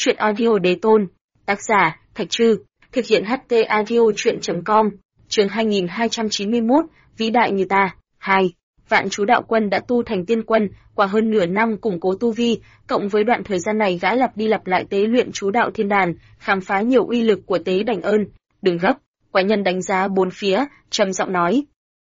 Chuyện audio đế tôn. Tác giả, Thạch Trư. Thực hiện HT audio chuyện.com. Chương 2291, Vĩ đại như ta. 2. Vạn chú đạo quân đã tu thành tiên quân, qua hơn nửa năm củng cố tu vi, cộng với đoạn thời gian này gã lặp đi lặp lại tế luyện chú đạo thiên đàn, khám phá nhiều uy lực của tế đảnh ơn. Đừng gấp, quái nhân đánh giá bốn phía, trầm giọng nói.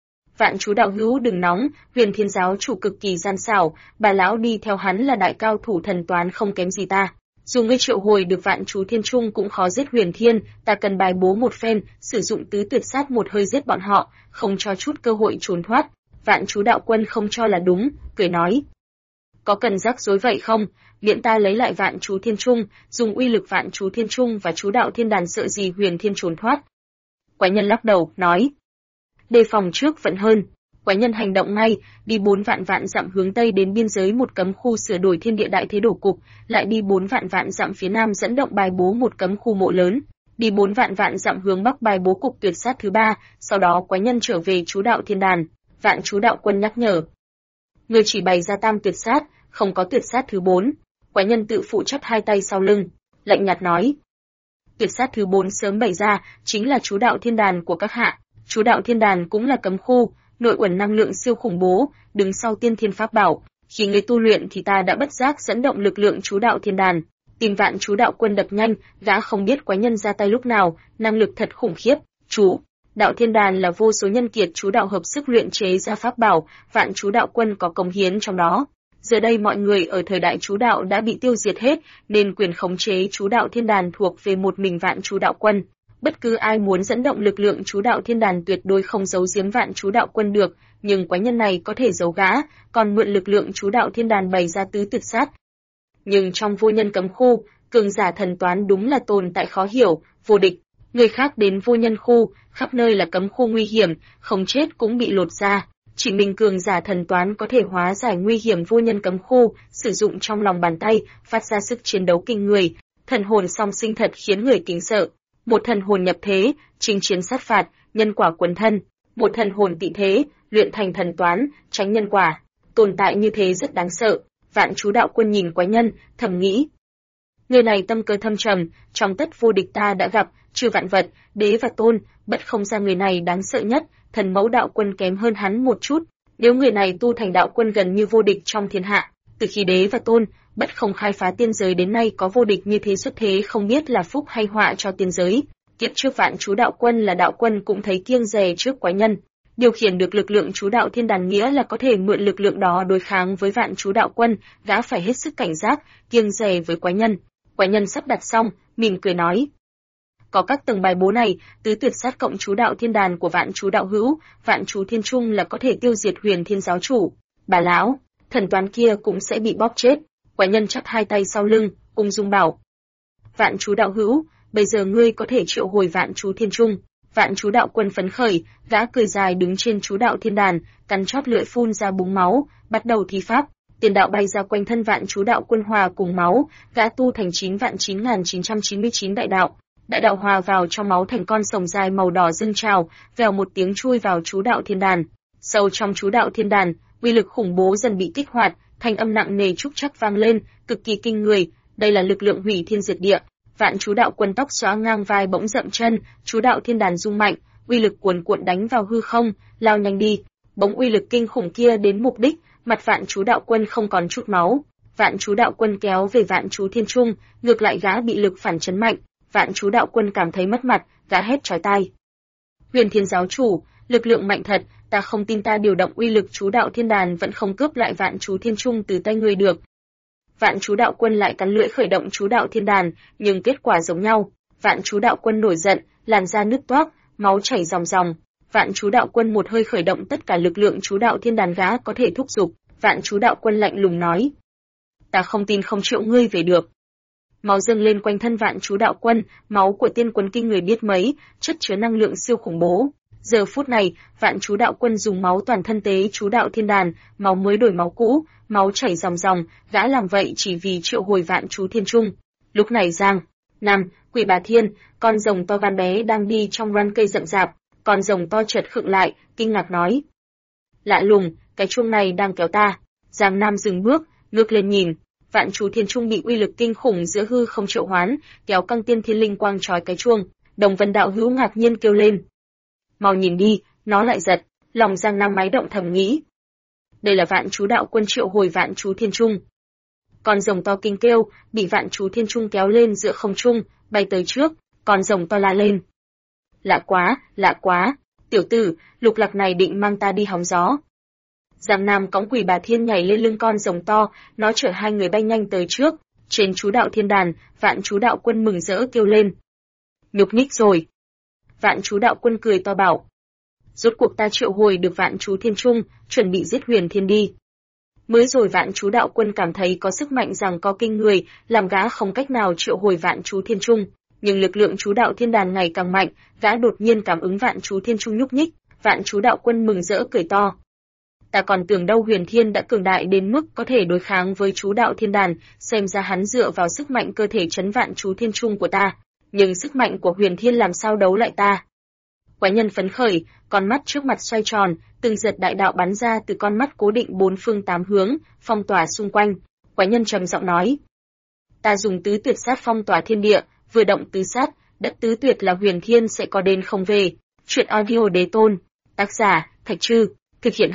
Vạn chú đạo hữu đừng nóng, Huyền Thiên giáo chủ cực kỳ gian xảo, bà lão đi theo hắn là đại cao thủ thần toán không kém gì ta. Dù ngươi triệu hồi được vạn chú thiên trung cũng khó giết Huyền Thiên, ta cần bài bố một phen, sử dụng tứ tuyệt sát một hơi giết bọn họ, không cho chút cơ hội trốn thoát. Vạn chú đạo quân không cho là đúng, cười nói. Có cần rắc rối vậy không? Miễn ta lấy lại vạn chú thiên trung, dùng uy lực vạn chú thiên trung và chú đạo thiên đàn sợ gì Huyền Thiên trốn thoát. Quái nhân lắc đầu, nói. Đề phòng trước vẫn hơn. Quái nhân hành động ngay, đi 4 vạn dặm hướng tây đến biên giới một cấm khu sửa đổi thiên địa đại thế đổ cục, lại đi 4 vạn dặm phía nam dẫn động bài bố một cấm khu mộ lớn, đi 4 vạn dặm hướng bắc bài bố cục tuyệt sát thứ 3, sau đó quái nhân trở về chú đạo thiên đàn. Vạn chú đạo quân nhắc nhở. Người chỉ bày ra tam tuyệt sát, không có tuyệt sát thứ 4. Quái nhân tự phụ chắp hai tay sau lưng, lạnh nhạt nói. Tuyệt sát thứ 4 sớm bày ra, chính là chú đạo thiên đàn của các hạ. Chú đạo thiên đàn cũng là cấm khu, nội uẩn năng lượng siêu khủng bố, đứng sau tiên thiên pháp bảo. Khi người tu luyện thì ta đã bất giác dẫn động lực lượng chú đạo thiên đàn. Tìm vạn chú đạo quân đập nhanh, gã không biết quái nhân ra tay lúc nào, năng lực thật khủng khiếp. Chú đạo thiên đàn là vô số nhân kiệt chú đạo hợp sức luyện chế ra pháp bảo, vạn chú đạo quân có công hiến trong đó. Giờ đây mọi người ở thời đại chú đạo đã bị tiêu diệt hết, nên quyền khống chế chú đạo thiên đàn thuộc về một mình vạn chú đạo quân. Bất cứ ai muốn dẫn động lực lượng chú đạo thiên đàn tuyệt đối không giấu giếm vạn chú đạo quân được, nhưng quái nhân này có thể giấu gã, còn mượn lực lượng chú đạo thiên đàn bày ra tứ tuyệt sát. Nhưng trong vô nhân cấm khu, cường giả thần toán đúng là tồn tại khó hiểu, vô địch. Người khác đến vô nhân khu, khắp nơi là cấm khu nguy hiểm, không chết cũng bị lột ra. Chỉ mình cường giả thần toán có thể hóa giải nguy hiểm vô nhân cấm khu, sử dụng trong lòng bàn tay, phát ra sức chiến đấu kinh người. Thần hồn song sinh thật khiến người kính sợ. Một thần hồn nhập thế, chinh chiến sát phạt, nhân quả quấn thân. Một thần hồn tị thế, luyện thành thần toán, tránh nhân quả. Tồn tại như thế rất đáng sợ. Vạn chú đạo quân nhìn quái nhân, thầm nghĩ. Người này tâm cơ thâm trầm, trong tất vô địch ta đã gặp, trừ vạn vật, đế và tôn, bất không ra người này đáng sợ nhất, thần mẫu đạo quân kém hơn hắn một chút. Nếu người này tu thành đạo quân gần như vô địch trong thiên hạ, từ khi đế và tôn, bất không khai phá tiên giới đến nay có vô địch như thế xuất thế không biết là phúc hay họa cho tiên giới. Kiếp trước vạn chú đạo quân là đạo quân cũng thấy kiêng dè trước quái nhân. Điều khiển được lực lượng chú đạo thiên đàn nghĩa là có thể mượn lực lượng đó đối kháng với vạn chú đạo quân, gã phải hết sức cảnh giác, kiêng dè với quái nhân. Quái nhân sắp đặt xong, mỉm cười nói. Có các tầng bài bố này, tứ tuyệt sát cộng chú đạo thiên đàn của vạn chú đạo hữu, vạn chú thiên trung là có thể tiêu diệt Huyền Thiên giáo chủ. Bà lão, thần toán kia cũng sẽ bị bóp chết. Quái nhân chắp hai tay sau lưng, ung dung bảo. Vạn chú đạo hữu, bây giờ ngươi có thể triệu hồi vạn chú thiên trung. Vạn chú đạo quân phấn khởi, gã cười dài đứng trên chú đạo thiên đàn, cắn chót lưỡi phun ra búng máu, bắt đầu thi pháp. Tiền đạo bay ra quanh thân vạn chú đạo quân hòa cùng máu, gã tu thành 9.999 đại đạo. Đại đạo hòa vào trong máu thành con sồng dài màu đỏ dâng trào, vèo một tiếng chui vào chú đạo thiên đàn. Sâu trong chú đạo thiên đàn, uy lực khủng bố dần bị kích hoạt, thanh âm nặng nề trúc chắc vang lên, cực kỳ kinh người. Đây là lực lượng hủy thiên diệt địa. Vạn chú đạo quân tóc xóa ngang vai bỗng dậm chân, chú đạo thiên đàn rung mạnh, uy lực cuồn cuộn đánh vào hư không, lao nhanh đi. Bỗng uy lực kinh khủng kia đến mục đích, mặt vạn chú đạo quân không còn chút máu. Vạn chú đạo quân kéo về vạn chú thiên trung, ngược lại gã bị lực phản chấn mạnh. Vạn chú đạo quân cảm thấy mất mặt, gã hét chói tai. Huyền Thiên giáo chủ, lực lượng mạnh thật, ta không tin ta điều động uy lực chú đạo thiên đàn vẫn không cướp lại vạn chú thiên trung từ tay người được. Vạn chú đạo quân lại cắn lưỡi khởi động chú đạo thiên đàn, nhưng kết quả giống nhau. Vạn chú đạo quân nổi giận, làn da nứt toác, máu chảy ròng ròng. Vạn chú đạo quân một hơi khởi động tất cả lực lượng chú đạo thiên đàn gã có thể thúc giục. Vạn chú đạo quân lạnh lùng nói. Ta không tin không triệu ngươi về được. Máu dâng lên quanh thân vạn chú đạo quân, máu của tiên quân kinh người biết mấy, chất chứa năng lượng siêu khủng bố. Giờ phút này, vạn chú đạo quân dùng máu toàn thân tế chú đạo thiên đàn, máu mới đổi máu cũ, máu chảy ròng ròng, gã làm vậy chỉ vì triệu hồi vạn chú thiên trung. Lúc này Giang, Nam, Quỷ Bà Thiên, con rồng to van bé đang đi trong răn cây rậm rạp, con rồng to chợt khựng lại, kinh ngạc nói. Lạ lùng, cái chuông này đang kéo ta. Giang Nam dừng bước, ngước lên nhìn. Vạn chú thiên trung bị uy lực kinh khủng giữa hư không triệu hoán, kéo căng tiên thiên linh quang chói cái chuông. Đồng Vân đạo hữu ngạc nhiên kêu lên. Mau nhìn đi, nó lại giật, lòng Giang Nam máy động thầm nghĩ. Đây là vạn chú đạo quân triệu hồi vạn chú thiên trung. Con rồng to kinh kêu, bị vạn chú thiên trung kéo lên giữa không trung, bay tới trước, con rồng to la lên. Lạ quá, tiểu tử, Lục Lạc này định mang ta đi hóng gió. Giang Nam cõng Quỷ Bà Thiên nhảy lên lưng con rồng to, nó chở hai người bay nhanh tới trước. Trên chú đạo thiên đàn, vạn chú đạo quân mừng rỡ kêu lên. Nhục nhích rồi. Vạn chú đạo quân cười to bảo. Rốt cuộc ta triệu hồi được vạn chú thiên trung, chuẩn bị giết Huyền Thiên đi. Mới rồi vạn chú đạo quân cảm thấy có sức mạnh rằng có kinh người, làm gã không cách nào triệu hồi vạn chú thiên trung. Nhưng lực lượng chú đạo thiên đàn ngày càng mạnh, gã đột nhiên cảm ứng vạn chú thiên trung nhúc nhích, vạn chú đạo quân mừng rỡ cười to. Ta còn tưởng đâu Huyền Thiên đã cường đại đến mức có thể đối kháng với chú đạo thiên đàn, xem ra hắn dựa vào sức mạnh cơ thể trấn vạn chú thiên trung của ta. Nhưng sức mạnh của Huyền Thiên làm sao đấu lại ta? Quái nhân phấn khởi, con mắt trước mặt xoay tròn, từng giật đại đạo bắn ra từ con mắt cố định bốn phương tám hướng, phong tỏa xung quanh. Quái nhân trầm giọng nói. Ta dùng tứ tuyệt sát phong tỏa thiên địa, vừa động tứ sát, đất tứ tuyệt là Huyền Thiên sẽ có đến không về. Chuyện audio đế tôn. Tác giả, Thạch Trư. Thực hiện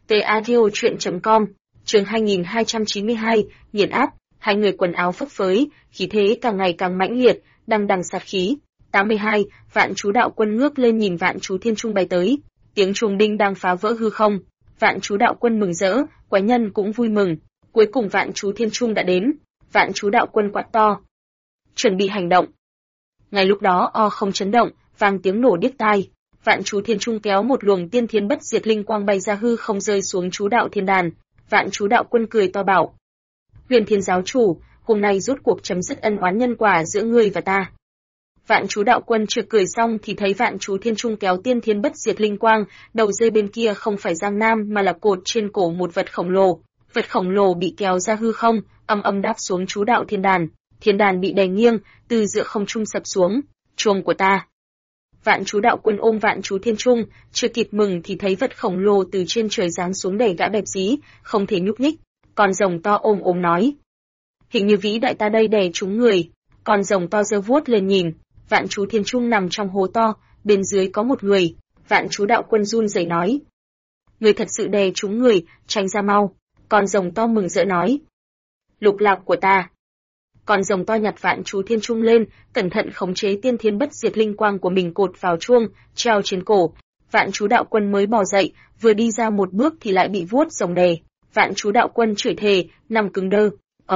audio.com. Chương 2292, nghiền áp. Hai người quần áo phấp phới, khí thế càng ngày càng mãnh liệt, đằng đằng sát khí. 82, vạn chú đạo quân ngước lên nhìn vạn chú thiên trung bay tới. Tiếng chuông đinh đang phá vỡ hư không. Vạn chú đạo quân mừng rỡ, quái nhân cũng vui mừng. Cuối cùng vạn chú thiên trung đã đến. Vạn chú đạo quân quát to. Chuẩn bị hành động. Ngay lúc đó không chấn động, vang tiếng nổ điếc tai. Vạn chú thiên trung kéo một luồng tiên thiên bất diệt linh quang bay ra hư không rơi xuống chú đạo thiên đàn. Vạn chú đạo quân cười to bảo. Huyền Thiên giáo chủ, hôm nay rốt cuộc chấm dứt ân oán nhân quả giữa ngươi và ta. Vạn chú đạo quân chưa cười xong thì thấy vạn chú thiên trung kéo tiên thiên bất diệt linh quang, đầu dây bên kia không phải Giang Nam mà là cột trên cổ một vật khổng lồ. Vật khổng lồ bị kéo ra hư không, âm âm đáp xuống chú đạo thiên đàn. Thiên đàn bị đè nghiêng, từ giữa không trung sập xuống. Chuông của ta. Vạn chú đạo quân ôm vạn chú thiên trung, chưa kịp mừng thì thấy vật khổng lồ từ trên trời giáng xuống đẩy gã bẹp dí, không thể nhúc nhích. Con rồng to ôm nói. Hình như vĩ đại ta đây đè trúng người. Con rồng to giơ vuốt lên nhìn. Vạn chú thiên trung nằm trong hố to, bên dưới có một người. Vạn chú đạo quân run rẩy nói. Người thật sự đè trúng người, tránh ra mau. Con rồng to mừng rỡ nói. Lục Lạc của ta. Con rồng to nhặt vạn chú thiên trung lên, cẩn thận khống chế tiên thiên bất diệt linh quang của mình cột vào chuông, treo trên cổ. Vạn chú đạo quân mới bò dậy, vừa đi ra một bước thì lại bị vuốt rồng đè. Vạn chú đạo quân chửi thề, nằm cứng đơ.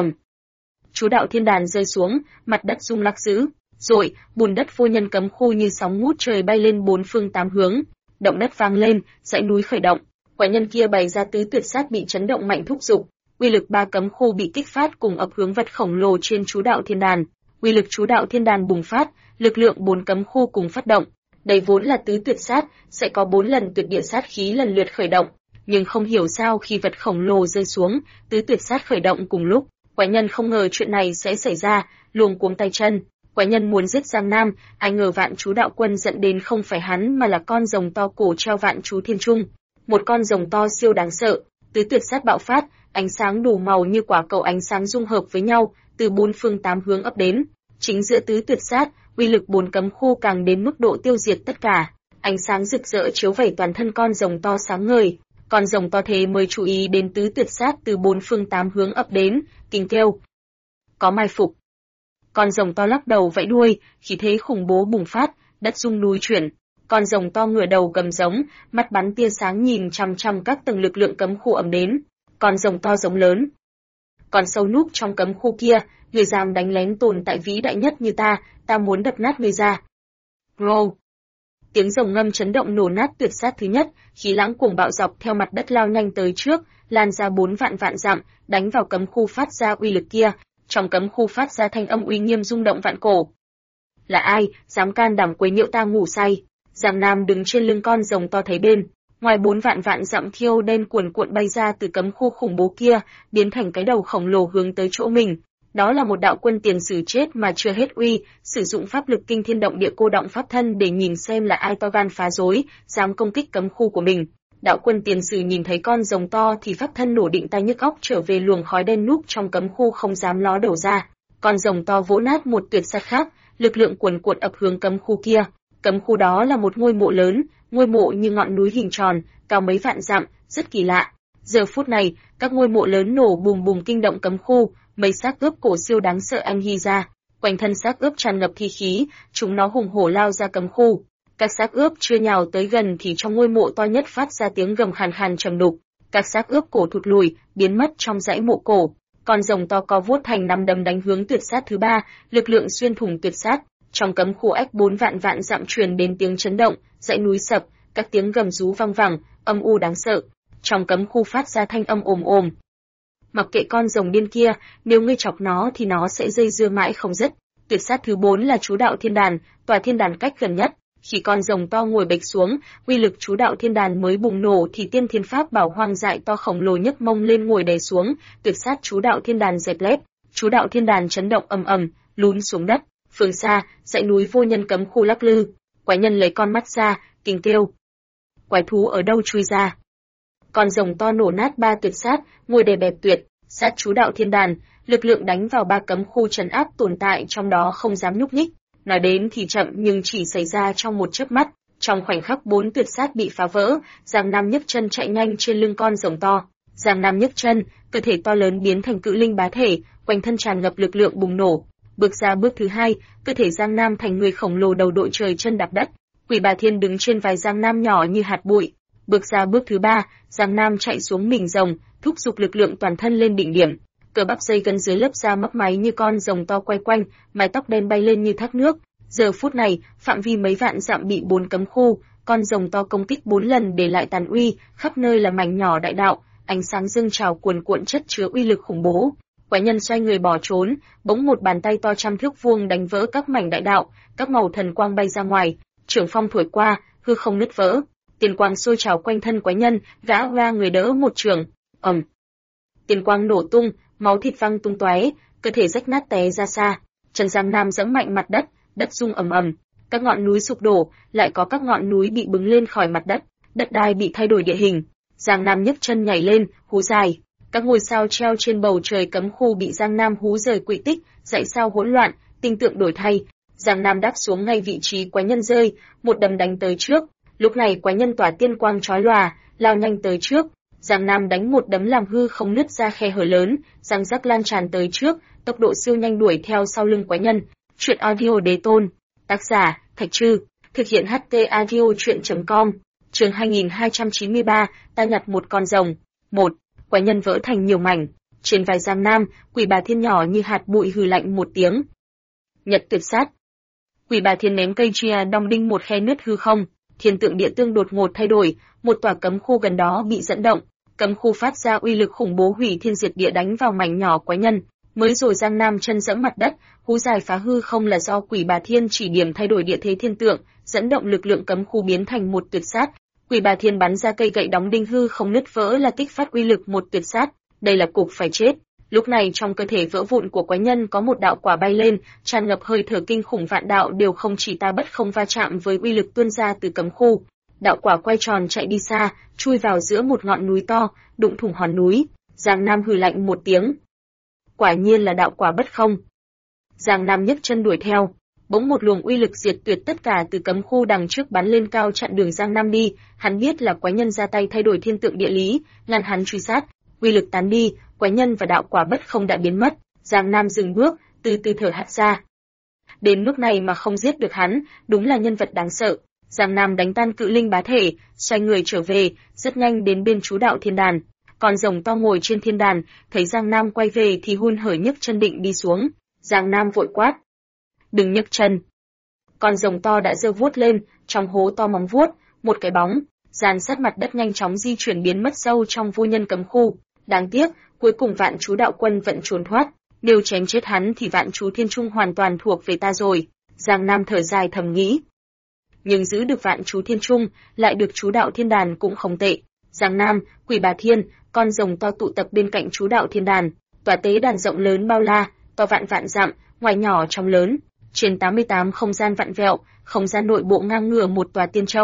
Chú đạo thiên đàn rơi xuống, mặt đất rung lắc dữ. Rồi, bùn đất vô nhân cấm khu như sóng ngút trời bay lên bốn phương tám hướng. Động đất vang lên, dãy núi khởi động. Quái nhân kia bày ra tứ tuyệt sát bị chấn động mạnh thúc giục. Uy lực ba cấm khu bị kích phát cùng ập hướng vật khổng lồ trên chú đạo thiên đàn. Uy lực chú đạo thiên đàn bùng phát, lực lượng bốn cấm khu cùng phát động. Đây vốn là tứ tuyệt sát, sẽ có 4 lần tuyệt địa sát khí lần lượt khởi động. Nhưng không hiểu sao khi vật khổng lồ rơi xuống, tứ tuyệt sát khởi động cùng lúc. Quái nhân không ngờ chuyện này sẽ xảy ra, luống cuống tay chân. Quái nhân muốn giết Giang Nam, ai ngờ vạn chú đạo quân dẫn đến không phải hắn mà là con rồng to cổ treo vạn chú thiên trung. Một con rồng to siêu đáng sợ, tứ tuyệt sát bạo phát, ánh sáng đủ màu như quả cầu ánh sáng dung hợp với nhau, từ bốn phương tám hướng ập đến. Chính giữa tứ tuyệt sát, uy lực 4 cấm khu càng đến mức độ tiêu diệt tất cả. Ánh sáng rực rỡ chiếu vẩy toàn thân con rồng to sáng ngời. Con rồng to thế mới chú ý đến tứ tuyệt sát từ bốn phương tám hướng ập đến, kinh kêu. Có mai phục. Con rồng to lắc đầu vẫy đuôi, khí thế khủng bố bùng phát, đất rung núi chuyển. Con rồng to ngửa đầu gầm giống, mắt bắn tia sáng nhìn chằm chằm các tầng lực lượng cấm khu ập đến. Con rồng to giống lớn. Còn sâu núp trong cấm khu kia, người dám đánh lén tồn tại vĩ đại nhất như ta muốn đập nát người ra. Rô! Tiếng rồng ngâm chấn động nổ nát tuyệt sát thứ nhất, khí lãng cuồng bạo dọc theo mặt đất lao nhanh tới trước, lan ra 4 vạn dặm, đánh vào cấm khu phát ra uy lực kia. Trong cấm khu phát ra thanh âm uy nghiêm rung động vạn cổ. Là ai, dám can đảm quấy nhiễu ta ngủ say? Giang Nam đứng trên lưng con rồng to thấy bên, ngoài 4 vạn dặm thiêu đen cuồn cuộn bay ra từ cấm khu khủng bố kia, biến thành cái đầu khổng lồ hướng tới chỗ mình. Đó là một đạo quân tiền sử chết mà chưa hết uy, sử dụng pháp lực kinh thiên động địa cô động pháp thân để nhìn xem là ai to gan phá rối, dám công kích cấm khu của mình. Đạo quân tiền sử nhìn thấy con rồng to thì pháp thân nổ định tai nhức óc trở về luồng khói đen núp trong cấm khu không dám ló đầu ra. Con rồng to vỗ nát một tuyệt sát khác, lực lượng cuồn cuộn ập hướng cấm khu kia. Cấm khu đó là một ngôi mộ lớn, ngôi mộ như ngọn núi hình tròn, cao mấy vạn dặm, rất kỳ lạ. Giờ phút này, các ngôi mộ lớn nổ bùm bùm kinh động cấm khu, mấy xác ướp cổ siêu đáng sợ anh hy ra. Quanh thân xác ướp tràn ngập thi khí, chúng nó hùng hổ lao ra cấm khu. Các xác ướp chưa nhào tới gần thì trong ngôi mộ to nhất phát ra tiếng gầm khàn khàn trầm đục. Các xác ướp cổ thụt lùi, biến mất trong dãy mộ cổ. Con rồng to co vuốt thành nắm đấm đánh hướng tuyệt sát thứ ba, lực lượng xuyên thủng tuyệt sát. Trong cấm khu ách 4 vạn dặm truyền đến tiếng chấn động, dãy núi sập, các tiếng gầm rú vang vẳng, âm u đáng sợ. Trong cấm khu phát ra thanh âm ồm ồm. Mặc kệ con rồng điên kia, nếu ngươi chọc nó thì nó sẽ dây dưa mãi không dứt. Tuyệt sát thứ 4 là chú đạo thiên đàn, tòa thiên đàn cách gần nhất. Khi con rồng to ngồi bịch xuống, uy lực chú đạo thiên đàn mới bùng nổ thì tiên thiên pháp bảo hoang dại to khổng lồ nhấc mông lên ngồi đè xuống, tuyệt sát chú đạo thiên đàn dẹp lép. Chú đạo thiên đàn chấn động ầm ầm, lún xuống đất. Phương xa, dãy núi vô nhân cấm khu lắc lư. Quái nhân lấy con mắt ra, kinh kêu. Quái thú ở đâu chui ra? Con rồng to nổ nát 3 tuyệt sát, ngồi đè bẹp tuyệt, sát chú đạo thiên đàn, lực lượng đánh vào 3 cấm khu trấn áp tồn tại trong đó không dám nhúc nhích. Nói đến thì chậm nhưng chỉ xảy ra trong một chớp mắt, trong khoảnh khắc 4 tuyệt sát bị phá vỡ, Giang Nam nhấc chân chạy nhanh trên lưng con rồng to. Giang Nam nhấc chân, cơ thể to lớn biến thành cự linh bá thể, quanh thân tràn ngập lực lượng bùng nổ. Bước ra bước thứ 2, cơ thể Giang Nam thành người khổng lồ đầu đội trời chân đạp đất. Quỷ Bà Thiên đứng trên vai Giang Nam nhỏ như hạt bụi. Bước ra bước thứ 3, Giang Nam chạy xuống mình rồng, thúc giục lực lượng toàn thân lên đỉnh điểm. Cơ bắp dây gân dưới lớp da mấp máy như con rồng to quay quanh, mái tóc đen bay lên như thác nước. Giờ phút này, phạm vi mấy vạn dặm bị 4 cấm khu, con rồng to công kích 4 lần để lại tàn uy, khắp nơi là mảnh nhỏ đại đạo, ánh sáng dâng trào cuồn cuộn chất chứa uy lực khủng bố. Quái nhân xoay người bỏ trốn, bỗng một bàn tay to trăm thước vuông đánh vỡ các mảnh đại đạo, các màu thần quang bay ra ngoài, trưởng phong thổi qua, hư không nứt vỡ. Tiền quang sôi trào quanh thân quái nhân, gã va người đỡ một trường, tiền quang nổ tung, máu thịt văng tung tóe, cơ thể rách nát té ra xa. Trần Giang Nam giẫm mạnh mặt đất, đất rung ầm ầm, các ngọn núi sụp đổ, lại có các ngọn núi bị bứng lên khỏi mặt đất, đất đai bị thay đổi địa hình. Giang Nam nhấc chân nhảy lên, hú dài, các ngôi sao treo trên bầu trời cấm khu bị Giang Nam hú rời quỹ tích, dãy sao hỗn loạn, tinh tượng đổi thay. Giang Nam đáp xuống ngay vị trí quái nhân rơi, một đấm đánh tới trước. Lúc này quái nhân tỏa tiên quang chói lòa, lao nhanh tới trước. Giang Nam đánh một đấm làm hư không nứt ra khe hở lớn, răng rắc lan tràn tới trước, tốc độ siêu nhanh đuổi theo sau lưng quái nhân. Truyện audio đế tôn. Tác giả, Thạch Trư. Thực hiện HT audio truyện.com. Chương 2293, ta nhặt một con rồng. 1. Quái nhân vỡ thành nhiều mảnh. Trên vai Giang Nam, Quỷ Bà Thiên nhỏ như hạt bụi hừ lạnh một tiếng. Nhật tuyệt sát. Quỷ Bà Thiên ném cây chia đong đinh một khe nứt hư không, thiên tượng địa tương đột ngột thay đổi, một tòa cấm khu gần đó bị dẫn động. Cấm khu phát ra uy lực khủng bố hủy thiên diệt địa đánh vào mảnh nhỏ quái nhân. Mới rồi Giang Nam chân giẫm mặt đất, hú dài phá hư không là do Quỷ Bà Thiên chỉ điểm thay đổi địa thế thiên tượng, dẫn động lực lượng cấm khu biến thành một tuyệt sát. Quỷ Bà Thiên bắn ra cây gậy đóng đinh hư không nứt vỡ là kích phát uy lực một tuyệt sát, đây là cục phải chết. Lúc này trong cơ thể vỡ vụn của quái nhân có một đạo quả bay lên, tràn ngập hơi thở kinh khủng vạn đạo đều không chỉ ta bất không va chạm với uy lực tuôn ra từ cấm khu. Đạo quả quay tròn chạy đi xa, chui vào giữa một ngọn núi to, đụng thủng hòn núi. Giang Nam hừ lạnh một tiếng. Quả nhiên là đạo quả bất không. Giang Nam nhấc chân đuổi theo. Bỗng một luồng uy lực diệt tuyệt tất cả từ cấm khu đằng trước bắn lên cao chặn đường Giang Nam đi. Hắn biết là quái nhân ra tay thay đổi thiên tượng địa lý, ngăn hắn truy sát. Uy lực tán đi, quái nhân và đạo quả bất không đã biến mất. Giang Nam dừng bước, từ từ thở hắt ra. Đến lúc này mà không giết được hắn, đúng là nhân vật đáng sợ. Giang Nam đánh tan cự linh bá thể, xoay người trở về, rất nhanh đến bên chú đạo thiên đàn. Con rồng to ngồi trên thiên đàn, thấy Giang Nam quay về thì hun hởi nhấc chân định đi xuống. Giang Nam vội quát. Đừng nhấc chân. Con rồng to đã giơ vuốt lên, trong hố to móng vuốt, một cái bóng, dàn sát mặt đất nhanh chóng di chuyển biến mất sâu trong vô nhân cấm khu. Đáng tiếc, cuối cùng vạn chú đạo quân vẫn trốn thoát. Nếu chém chết hắn thì vạn chú thiên trung hoàn toàn thuộc về ta rồi. Giang Nam thở dài thầm nghĩ. Nhưng giữ được vạn chú thiên trung, lại được chú đạo thiên đàn cũng không tệ. Giang Nam, Quỷ Bà Thiên, con rồng to tụ tập bên cạnh chú đạo thiên đàn. Tòa tế đàn rộng lớn bao la, to vạn dặm, ngoài nhỏ trong lớn. Trên 88 không gian vặn vẹo, không gian nội bộ ngang ngửa một tòa tiên châu.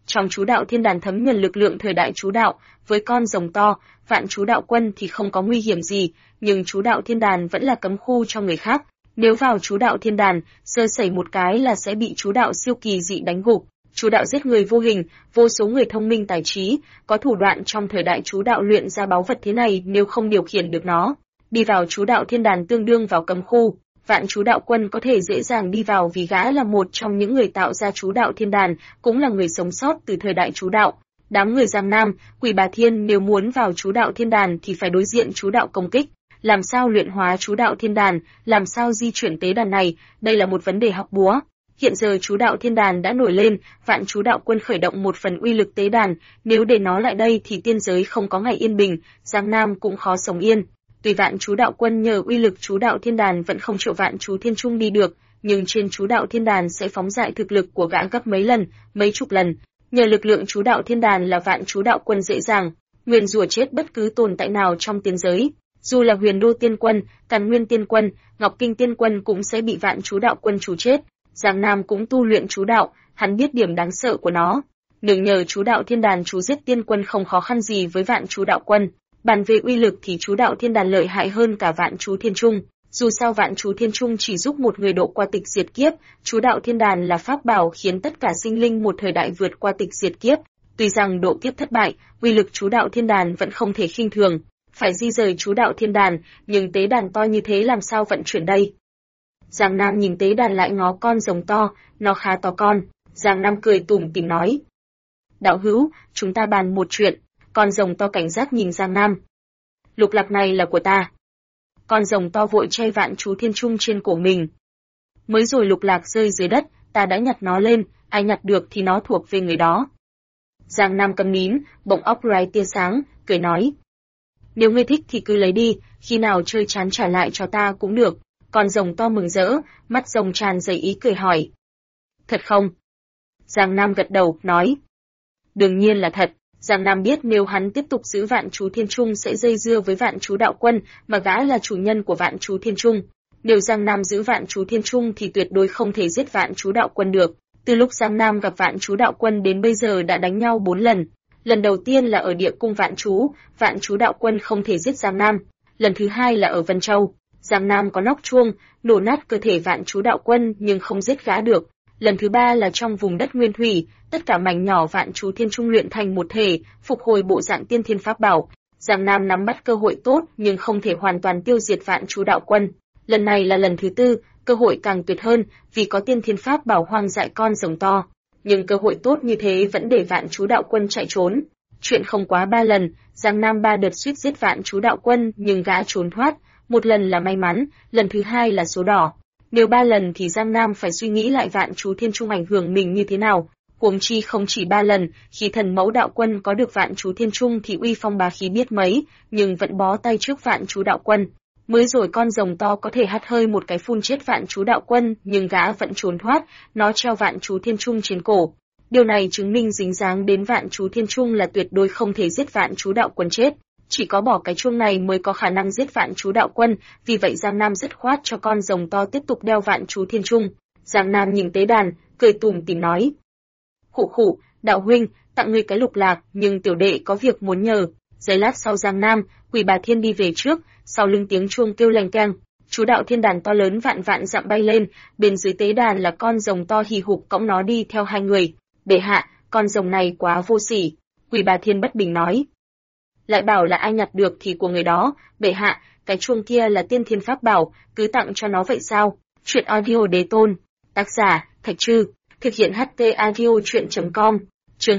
Trong chú đạo thiên đàn thấm nhuần lực lượng thời đại chú đạo, với con rồng to, vạn chú đạo quân thì không có nguy hiểm gì, nhưng chú đạo thiên đàn vẫn là cấm khu cho người khác. Nếu vào chú đạo thiên đàn, sơ sẩy một cái là sẽ bị chú đạo siêu kỳ dị đánh gục. Chú đạo giết người vô hình, vô số người thông minh tài trí, có thủ đoạn trong thời đại chú đạo luyện ra báu vật thế này nếu không điều khiển được nó. Đi vào chú đạo thiên đàn tương đương vào cấm khu, vạn chú đạo quân có thể dễ dàng đi vào vì gã là một trong những người tạo ra chú đạo thiên đàn, cũng là người sống sót từ thời đại chú đạo. Đám người Giang Nam, Quỷ Bà Thiên nếu muốn vào chú đạo thiên đàn thì phải đối diện chú đạo công kích. Làm sao luyện hóa chú đạo thiên đàn, làm sao di chuyển tế đàn này, đây là một vấn đề học búa. Hiện giờ chú đạo thiên đàn đã nổi lên, vạn chú đạo quân khởi động một phần uy lực tế đàn, nếu để nó lại đây thì tiên giới không có ngày yên bình, Giang Nam cũng khó sống yên. Tuy vạn chú đạo quân nhờ uy lực chú đạo thiên đàn vẫn không triệu vạn chú thiên trung đi được, nhưng trên chú đạo thiên đàn sẽ phóng đại thực lực của gã gấp mấy lần, mấy chục lần. Nhờ lực lượng chú đạo thiên đàn là vạn chú đạo quân dễ dàng nguyền rủa chết bất cứ tồn tại nào trong tiên giới. Dù là Huyền Đô Tiên Quân, Càn Nguyên Tiên Quân, Ngọc Kinh Tiên Quân cũng sẽ bị vạn chú đạo quân trù chết. Giang Nam cũng tu luyện chú đạo, hắn biết điểm đáng sợ của nó. Nương nhờ chú đạo thiên đàn chú giết tiên quân không khó khăn gì với vạn chú đạo quân. Bàn về uy lực thì chú đạo thiên đàn lợi hại hơn cả vạn chú thiên trung. Dù sao vạn chú thiên trung chỉ giúp một người độ qua tịch diệt kiếp, chú đạo thiên đàn là pháp bảo khiến tất cả sinh linh một thời đại vượt qua tịch diệt kiếp. Tuy rằng độ kiếp thất bại, uy lực chú đạo thiên đàn vẫn không thể khinh thường. Phải di rời chú đạo thiên đàn, nhưng tế đàn to như thế làm sao vận chuyển đây? Giang Nam nhìn tế đàn lại ngó con rồng to, nó khá to con. Giang Nam cười tủm tỉm nói. Đạo hữu, chúng ta bàn một chuyện. Con rồng to cảnh giác nhìn Giang Nam. Lục lạc này là của ta. Con rồng to vội che vạn chú thiên trung trên cổ mình. Mới rồi lục lạc rơi dưới đất, ta đã nhặt nó lên, ai nhặt được thì nó thuộc về người đó. Giang Nam cầm nín, bỗng óc rai tia sáng, cười nói. Nếu ngươi thích thì cứ lấy đi, khi nào chơi chán trả lại cho ta cũng được. Con rồng to mừng rỡ, mắt rồng tràn đầy ý cười hỏi. Thật không? Giang Nam gật đầu, nói. Đương nhiên là thật. Giang Nam biết nếu hắn tiếp tục giữ vạn chú thiên trung sẽ dây dưa với vạn chú đạo quân, mà gã là chủ nhân của vạn chú thiên trung. Nếu Giang Nam giữ vạn chú thiên trung thì tuyệt đối không thể giết vạn chú đạo quân được. Từ lúc Giang Nam gặp vạn chú đạo quân đến bây giờ đã đánh nhau 4 lần. Lần đầu tiên là ở địa cung vạn chú đạo quân không thể giết Giang Nam. Lần thứ hai là ở Vân Châu. Giang Nam có nóc chuông, nổ nát cơ thể vạn chú đạo quân nhưng không giết gã được. Lần thứ ba là trong vùng đất nguyên thủy, tất cả mảnh nhỏ vạn chú thiên trung luyện thành một thể, phục hồi bộ dạng tiên thiên pháp bảo. Giang Nam nắm bắt cơ hội tốt nhưng không thể hoàn toàn tiêu diệt vạn chú đạo quân. Lần này là lần thứ tư, cơ hội càng tuyệt hơn vì có tiên thiên pháp bảo hoang dại con rồng to. Nhưng cơ hội tốt như thế vẫn để vạn chú đạo quân chạy trốn. Chuyện không quá 3 lần, Giang Nam 3 đợt suýt giết vạn chú đạo quân nhưng gã trốn thoát. Một lần là may mắn, lần thứ hai là số đỏ. Nếu 3 lần thì Giang Nam phải suy nghĩ lại vạn chú thiên trung ảnh hưởng mình như thế nào. Huống chi không chỉ 3 lần, khi thần mẫu đạo quân có được vạn chú thiên trung thì uy phong bá khí biết mấy, nhưng vẫn bó tay trước vạn chú đạo quân. Mới rồi con rồng to có thể hắt hơi một cái phun chết vạn chú đạo quân, nhưng gã vẫn trốn thoát, nó treo vạn chú thiên trung trên cổ. Điều này chứng minh dính dáng đến vạn chú thiên trung là tuyệt đối không thể giết vạn chú đạo quân chết. Chỉ có bỏ cái chuông này mới có khả năng giết vạn chú đạo quân, vì vậy Giang Nam dứt khoát cho con rồng to tiếp tục đeo vạn chú thiên trung. Giang Nam nhìn tế đàn, cười tủm tỉm nói. Khụ khụ, đạo huynh, tặng ngươi cái lục lạc, nhưng tiểu đệ có việc muốn nhờ. Giây lát sau Giang Nam, Quỷ Bà Thiên đi về trước, sau lưng tiếng chuông kêu leng keng, chú đạo thiên đàn to lớn vạn vạn dặm bay lên, bên dưới tế đàn là con rồng to hì hục cõng nó đi theo hai người. Bệ hạ, con rồng này quá vô sỉ. Quỷ Bà Thiên bất bình nói. Lại bảo là ai nhặt được thì của người đó, bệ hạ, cái chuông kia là tiên thiên pháp bảo, cứ tặng cho nó vậy sao? Chuyện audio đế tôn. Tác giả, Thạch Trư. Thực hiện HT audio chuyện.com. Chương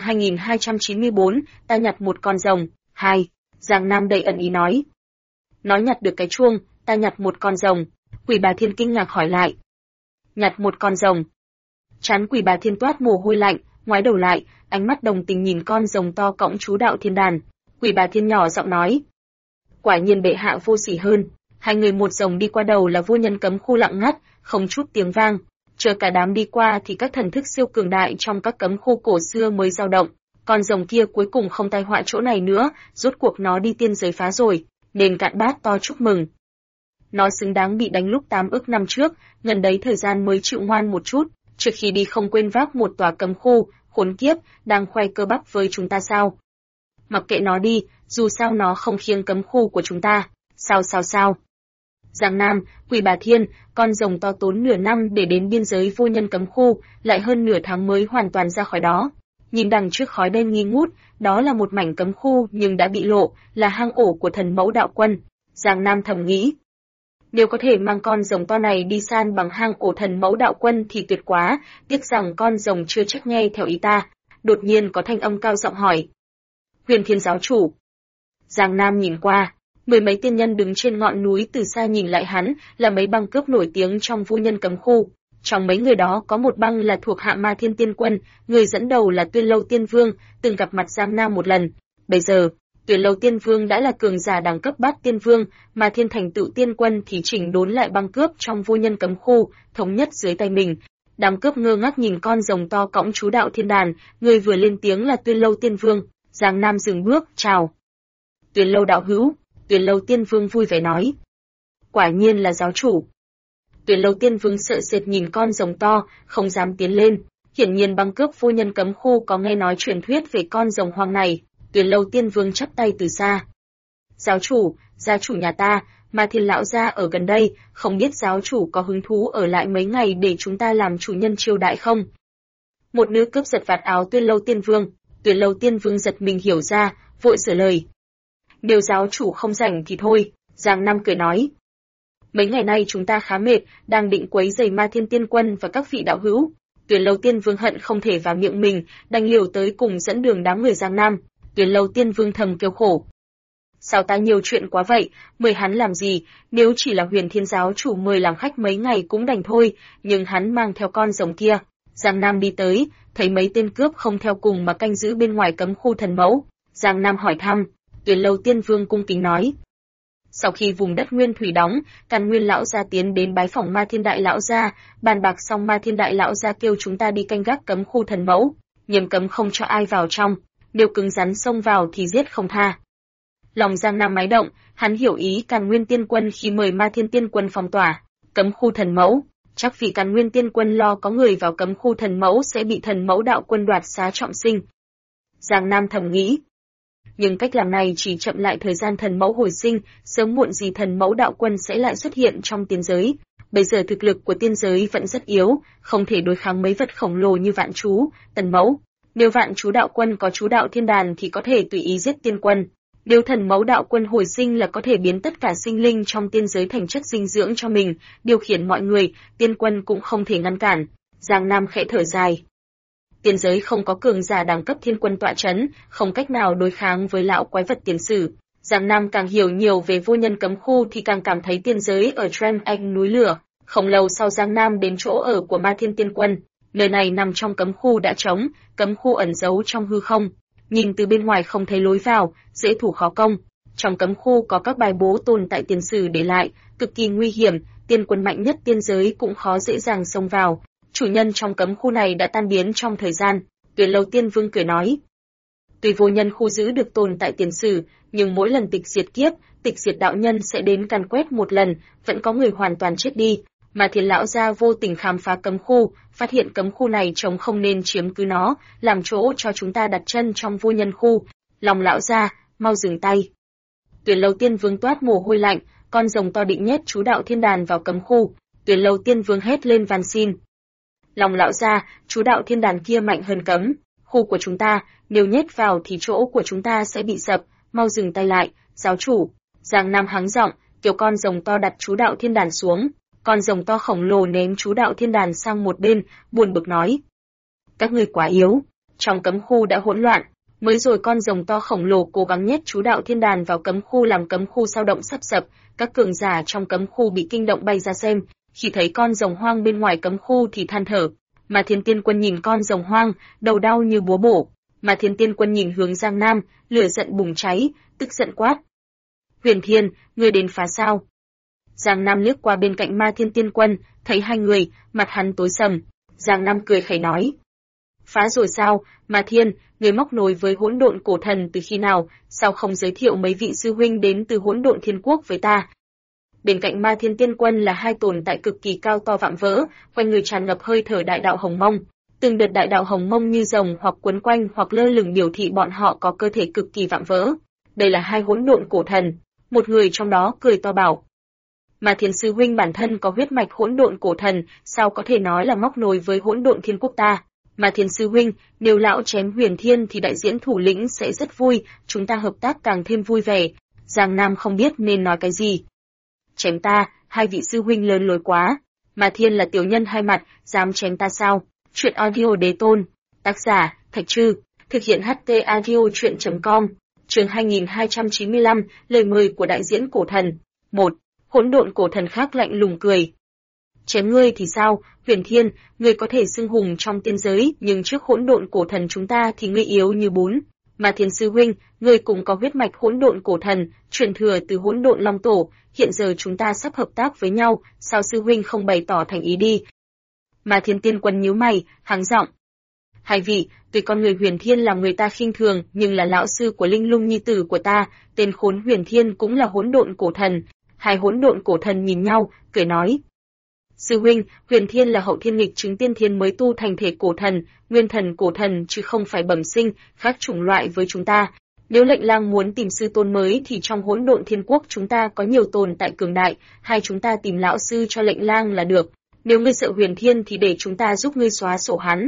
2294, ta nhặt một con rồng. 2. Giang Nam đầy ẩn ý nói. Nó nhặt được cái chuông, ta nhặt một con rồng. Quỷ Bà Thiên kinh ngạc hỏi lại. Nhặt một con rồng. Trán Quỷ Bà Thiên toát mồ hôi lạnh, ngoái đầu lại, ánh mắt đồng tình nhìn con rồng to cõng chú đạo thiên đàn. Quỷ Bà Thiên nhỏ giọng nói. Quả nhiên bệ hạ vô sỉ hơn. Hai người một rồng đi qua đầu là vô nhân cấm khu lặng ngắt, không chút tiếng vang. Chờ cả đám đi qua thì các thần thức siêu cường đại trong các cấm khu cổ xưa mới dao động. Con rồng kia cuối cùng không tai họa chỗ này nữa, rốt cuộc nó đi tiên giới phá rồi, nên cạn bát to chúc mừng. Nó xứng đáng bị đánh lúc 8 ức năm trước, gần đấy thời gian mới chịu ngoan một chút. trước khi đi không quên vác một tòa cấm khu, khốn kiếp, đang khoe cơ bắp với chúng ta sao? Mặc kệ nó đi, dù sao nó không khiêng cấm khu của chúng ta. Sao? Giang Nam, Quỷ Bà Thiên, con rồng to tốn nửa năm để đến biên giới vô nhân cấm khu, lại hơn nửa tháng mới hoàn toàn ra khỏi đó. Nhìn đằng trước khói đen nghi ngút, đó là một mảnh cấm khu nhưng đã bị lộ, là hang ổ của thần mẫu đạo quân. Giang Nam thầm nghĩ, nếu có thể mang con rồng to này đi san bằng hang ổ thần mẫu đạo quân thì tuyệt quá, tiếc rằng con rồng chưa chắc nghe theo ý ta. Đột nhiên có thanh âm cao giọng hỏi. Huyền Thiên giáo chủ. Giang Nam nhìn qua, mười mấy tiên nhân đứng trên ngọn núi từ xa nhìn lại hắn, là mấy băng cướp nổi tiếng trong vô nhân cấm khu. Trong mấy người đó có một băng là thuộc hạ Ma Thiên Tiên Quân, người dẫn đầu là Tuyên Lâu Tiên Vương, từng gặp mặt Giang Nam một lần. Bây giờ, Tuyên Lâu Tiên Vương đã là cường giả đẳng cấp Bát Tiên Vương, mà Thiên Thành Tựu Tiên Quân thì chỉnh đốn lại băng cướp trong vô nhân cấm khu, thống nhất dưới tay mình. Đám cướp ngơ ngác nhìn con rồng to cõng chú đạo thiên đàn, người vừa lên tiếng là Tuyên Lâu Tiên Vương. Giang Nam dừng bước, chào. Tuyên Lâu đạo hữu. Tuyên Lâu Tiên Vương vui vẻ nói. Quả nhiên là giáo chủ. Tuyên Lâu Tiên Vương sợ sệt nhìn con rồng to, không dám tiến lên. Hiển nhiên băng cướp vô nhân cấm khu có nghe nói truyền thuyết về con rồng hoang này. Tuyên Lâu Tiên Vương chắp tay từ xa. Giáo chủ, gia chủ nhà ta, Ma Thiên lão gia ở gần đây, không biết giáo chủ có hứng thú ở lại mấy ngày để chúng ta làm chủ nhân chiêu đại không? Một nữ cướp giật vạt áo Tuyên Lâu Tiên Vương. Tuyên Lâu Tiên Vương giật mình hiểu ra, vội sửa lời. Nếu giáo chủ không rảnh thì thôi, Giang Nam cười nói. Mấy ngày nay chúng ta khá mệt, đang định quấy rầy Ma Thiên Tiên Quân và các vị đạo hữu. Tuyên Lâu Tiên Vương hận không thể vào miệng mình, đành liều tới cùng dẫn đường đám người Giang Nam. Tuyên Lâu Tiên Vương thầm kêu khổ. Sao ta nhiều chuyện quá vậy, mời hắn làm gì, nếu chỉ là Huyền Thiên giáo chủ mời làm khách mấy ngày cũng đành thôi, nhưng hắn mang theo con rồng kia. Giang Nam đi tới, thấy mấy tên cướp không theo cùng mà canh giữ bên ngoài cấm khu thần mẫu. Giang Nam hỏi thăm, Tuyên Lâu Tiên Vương cung kính nói. Sau khi vùng đất Nguyên Thủy đóng, Càn Nguyên lão gia tiến đến bái phỏng Ma Thiên Đại lão gia, bàn bạc xong Ma Thiên Đại lão gia kêu chúng ta đi canh gác cấm khu thần mẫu, nghiêm cấm không cho ai vào trong, nếu cứng rắn xông vào thì giết không tha. Lòng Giang Nam máy động, hắn hiểu ý Càn Nguyên Tiên Quân khi mời Ma Thiên Tiên Quân phong tỏa cấm khu thần mẫu, chắc vì Càn Nguyên Tiên Quân lo có người vào cấm khu thần mẫu sẽ bị thần mẫu đạo quân đoạt xá trọng sinh. Giang Nam thầm nghĩ, nhưng cách làm này chỉ chậm lại thời gian thần mẫu hồi sinh, sớm muộn gì thần mẫu đạo quân sẽ lại xuất hiện trong tiên giới. Bây giờ thực lực của tiên giới vẫn rất yếu, không thể đối kháng mấy vật khổng lồ như vạn chú, tần mẫu. Nếu vạn chú đạo quân có chú đạo thiên đàn thì có thể tùy ý giết tiên quân. Nếu thần mẫu đạo quân hồi sinh là có thể biến tất cả sinh linh trong tiên giới thành chất dinh dưỡng cho mình, điều khiển mọi người, tiên quân cũng không thể ngăn cản. Giang Nam khẽ thở dài. Tiên giới không có cường giả đẳng cấp thiên quân tọa chấn, không cách nào đối kháng với lão quái vật tiền sử. Giang Nam càng hiểu nhiều về vô nhân cấm khu thì càng cảm thấy tiên giới ở Trem Anh núi lửa. Không lâu sau Giang Nam đến chỗ ở của Ma Thiên Tiên Quân, nơi này nằm trong cấm khu đã trống, cấm khu ẩn giấu trong hư không. Nhìn từ bên ngoài không thấy lối vào, dễ thủ khó công. Trong cấm khu có các bài bố tồn tại tiền sử để lại, cực kỳ nguy hiểm, tiên quân mạnh nhất tiên giới cũng khó dễ dàng xông vào. Chủ nhân trong cấm khu này đã tan biến trong thời gian. Tuyên Lâu Tiên Vương cười nói. Tuy vô nhân khu giữ được tồn tại tiền sử, nhưng mỗi lần tịch diệt kiếp, tịch diệt đạo nhân sẽ đến càn quét một lần, vẫn có người hoàn toàn chết đi. Mà Thiên lão gia vô tình khám phá cấm khu, phát hiện cấm khu này trống không nên chiếm cứ nó, làm chỗ cho chúng ta đặt chân trong vô nhân khu. Lòng lão gia, mau dừng tay. Tuyên Lâu Tiên Vương toát mồ hôi lạnh, con rồng to định nhét chú đạo thiên đàn vào cấm khu. Tuyên Lâu Tiên Vương hét lên van xin. Lòng lão gia, chú đạo thiên đàn kia mạnh hơn cấm. Khu của chúng ta, nếu nhét vào thì chỗ của chúng ta sẽ bị sập, mau dừng tay lại, giáo chủ. Giang Nam hắng giọng, kêu con rồng to đặt chú đạo thiên đàn xuống. Con rồng to khổng lồ ném chú đạo thiên đàn sang một bên, buồn bực nói. Các ngươi quá yếu, trong cấm khu đã hỗn loạn, mới rồi con rồng to khổng lồ cố gắng nhét chú đạo thiên đàn vào cấm khu làm cấm khu sao động sắp sập, các cường giả trong cấm khu bị kinh động bay ra xem, khi thấy con rồng hoang bên ngoài cấm khu thì than thở. Mà Thiên Tiên Quân nhìn con rồng hoang, đầu đau như búa bổ. Mà Thiên Tiên Quân nhìn hướng Giang Nam, lửa giận bùng cháy, tức giận quát. Huyền Thiên, ngươi đến phá sao? Giang Nam liếc qua bên cạnh Ma Thiên Tiên Quân, thấy hai người, mặt hắn tối sầm. Giang Nam cười khẩy nói. Phá rồi sao, Ma Thiên, ngươi móc nối với hỗn độn cổ thần từ khi nào, sao không giới thiệu mấy vị sư huynh đến từ hỗn độn thiên quốc với ta? Bên cạnh Ma Thiên Tiên Quân là hai tồn tại cực kỳ cao to vạm vỡ, quanh người tràn ngập hơi thở đại đạo hồng mông. Từng đợt đại đạo hồng mông như rồng hoặc quấn quanh hoặc lơ lửng biểu thị bọn họ có cơ thể cực kỳ vạm vỡ. Đây là hai hỗn độn cổ thần. Một người trong đó cười to bảo: Ma Thiên sư huynh bản thân có huyết mạch hỗn độn cổ thần, sao có thể nói là móc nối với hỗn độn thiên quốc ta? Ma Thiên sư huynh, nếu lão chém Huyền Thiên thì đại diễn thủ lĩnh sẽ rất vui, chúng ta hợp tác càng thêm vui vẻ. Giang Nam không biết nên nói cái gì. Chém ta, hai vị sư huynh lớn lối quá. Ma Thiên là tiểu nhân hai mặt, dám chém ta sao? Chuyện audio đế tôn. Tác giả, Thạch Trư. Thực hiện HT audio chuyện.com. Chương 2295, lời mời của đại diễn cổ thần. 1. Hỗn độn cổ thần khác lạnh lùng cười. Chém ngươi thì sao, Huyền Thiên, ngươi có thể xưng hùng trong tiên giới, nhưng trước hỗn độn cổ thần chúng ta thì ngươi yếu như bún. Mà Thiên sư huynh, ngươi cũng có huyết mạch hỗn độn cổ thần, truyền thừa từ hỗn độn long tổ, hiện giờ chúng ta sắp hợp tác với nhau, sao sư huynh không bày tỏ thành ý đi? Mà Thiên Tiên Quân nhíu mày, hắng giọng. Hai vị, tuy con người Huyền Thiên làm người ta khinh thường, nhưng là lão sư của Linh Lung nhi tử của ta, tên khốn Huyền Thiên cũng là hỗn độn cổ thần. Hai hỗn độn cổ thần nhìn nhau, cười nói: Sư huynh, Huyền Thiên là hậu thiên nghịch chứng tiên thiên mới tu thành thể cổ thần, nguyên thần cổ thần chứ không phải bẩm sinh, khác chủng loại với chúng ta. Nếu lệnh lang muốn tìm sư tôn mới thì trong hỗn độn thiên quốc chúng ta có nhiều tồn tại cường đại, hai chúng ta tìm lão sư cho lệnh lang là được. Nếu ngươi sợ Huyền Thiên thì để chúng ta giúp ngươi xóa sổ hắn.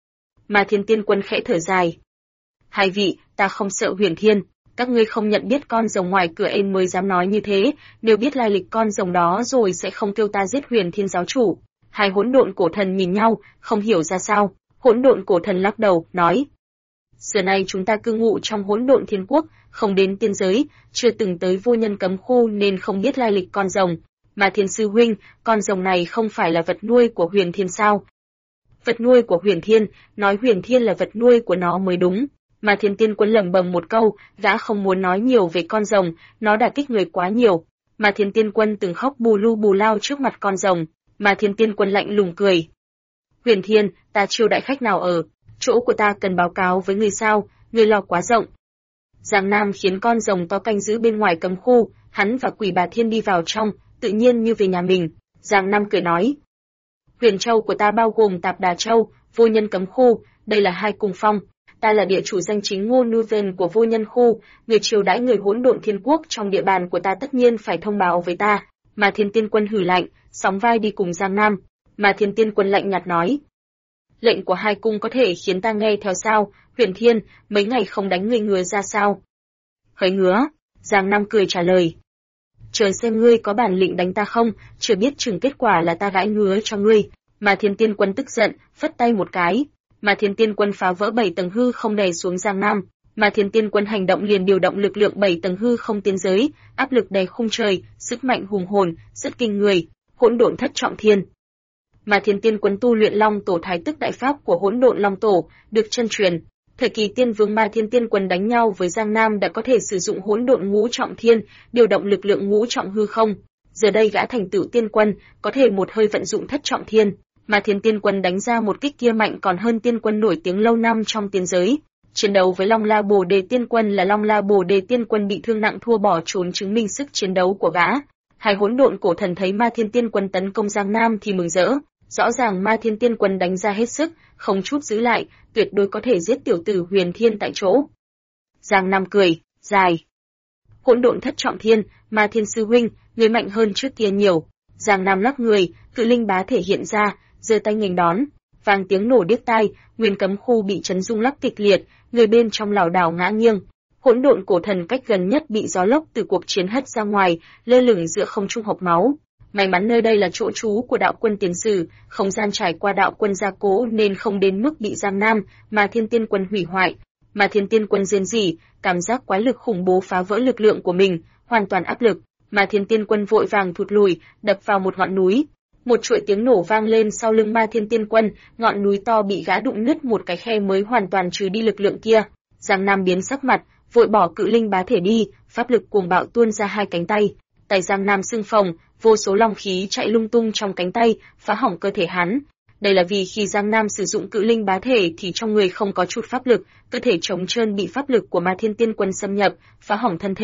Mà Thiên Tiên Quân khẽ thở dài. Hai vị, ta không sợ Huyền Thiên. Các ngươi không nhận biết con rồng ngoài cửa em mới dám nói như thế, nếu biết lai lịch con rồng đó rồi sẽ không kêu ta giết Huyền Thiên giáo chủ. Hai hỗn độn cổ thần nhìn nhau, không hiểu ra sao. Hỗn độn cổ thần lắc đầu, nói: Xưa nay chúng ta cư ngụ trong hỗn độn thiên quốc, không đến tiên giới, chưa từng tới vô nhân cấm khu nên không biết lai lịch con rồng. Mà Thiên sư huynh, con rồng này không phải là vật nuôi của Huyền Thiên sao? Vật nuôi của Huyền Thiên, nói Huyền Thiên là vật nuôi của nó mới đúng. Mà Thiên Tiên Quân lẩm bẩm một câu, gã không muốn nói nhiều về con rồng, nó đả kích người quá nhiều. Mà Thiên Tiên Quân từng khóc bù lu bù lao trước mặt con rồng, mà Thiên Tiên Quân lạnh lùng cười. Huyền Thiên, ta chiêu đại khách nào ở, chỗ của ta cần báo cáo với người sao, người lo quá rộng. Giang Nam khiến con rồng to canh giữ bên ngoài cấm khu, hắn và Quỷ Bà Thiên đi vào trong, tự nhiên như về nhà mình. Giang Nam cười nói: Huyền Châu của ta bao gồm Tạp Đà Châu, Vô Nhân cấm khu, đây là hai cùng phong. Ta là địa chủ danh chính ngôn Nuven của Vô Nhân khu, người triều đãi người hỗn độn thiên quốc trong địa bàn của ta tất nhiên phải thông báo với ta. Mà Thiên Tiên Quân hừ lạnh, sóng vai đi cùng Giang Nam. Mà Thiên Tiên Quân lạnh nhạt nói: Lệnh của hai cung có thể khiến ta nghe theo sao? Huyền Thiên, mấy ngày không đánh người ngứa ra sao? Hơi ngứa, Giang Nam cười trả lời. Chờ xem ngươi có bản lĩnh đánh ta không, chưa biết chừng kết quả là ta gãi ngứa cho ngươi. Mà Thiên Tiên Quân tức giận, phất tay một cái. Mà Thiên Tiên Quân phá vỡ 7 tầng hư không đè xuống Giang Nam. Mà Thiên Tiên Quân hành động liền điều động lực lượng 7 tầng hư không tiên giới, áp lực đè khung trời, sức mạnh hùng hồn, rất kinh người, hỗn độn thất trọng thiên. Mà Thiên Tiên Quân tu luyện Long Tổ Thái Tức Đại Pháp của hỗn độn Long Tổ, được chân truyền. Thời kỳ Tiên Vương Ma Thiên Tiên Quân đánh nhau với Giang Nam đã có thể sử dụng hỗn độn ngũ trọng thiên, điều động lực lượng ngũ trọng hư không. Giờ đây gã thành tựu tiên quân, có thể một hơi vận dụng thất trọng thiên. Mà Thiên Tiên Quân đánh ra một kích kia mạnh còn hơn tiên quân nổi tiếng lâu năm trong tiên giới. Chiến đấu với Long La Bồ Đề Tiên Quân là Long La Bồ Đề Tiên Quân bị thương nặng thua bỏ trốn, chứng minh sức chiến đấu của gã. Hai hỗn độn cổ thần thấy Ma Thiên Tiên Quân tấn công Giang Nam thì mừng rỡ. Rõ ràng Ma Thiên Tiên Quân đánh ra hết sức, không chút giữ lại, tuyệt đối có thể giết tiểu tử Huyền Thiên tại chỗ. Giang Nam cười, dài. Hỗn độn thất trọng thiên, Ma Thiên sư huynh, người mạnh hơn trước kia nhiều. Giang Nam lắc người, cự linh bá thể hiện ra, giơ tay nghênh đón. Vang tiếng nổ điếc tai, nguyên cấm khu bị chấn rung lắc kịch liệt, người bên trong lảo đảo ngã nghiêng. Hỗn độn cổ thần cách gần nhất bị gió lốc từ cuộc chiến hất ra ngoài, lơ lửng giữa không trung hộc máu. May mắn nơi đây là chỗ trú của đạo quân tiền sử, không gian trải qua đạo quân gia cố nên không đến mức bị Giang Nam, mà Thiên Tiên Quân hủy hoại. Mà Thiên Tiên Quân rên rỉ, cảm giác quái lực khủng bố phá vỡ lực lượng của mình, hoàn toàn áp lực. Mà Thiên Tiên Quân vội vàng thụt lùi, đập vào một ngọn núi. Một chuỗi tiếng nổ vang lên sau lưng Ma Thiên Tiên Quân, ngọn núi to bị gã đụng nứt một cái khe mới hoàn toàn trừ đi lực lượng kia. Giang Nam biến sắc mặt, vội bỏ cự linh bá thể đi, pháp lực cuồng bạo tuôn ra hai cánh tay. Tay Giang Nam sưng phồng, vô số long khí chạy lung tung trong cánh tay, phá hỏng cơ thể hắn. Đây là vì khi Giang Nam sử dụng cự linh bá thể thì trong người không có chút pháp lực, cơ thể trống trơn bị pháp lực của Ma Thiên Tiên Quân xâm nhập, phá hỏng thân thể.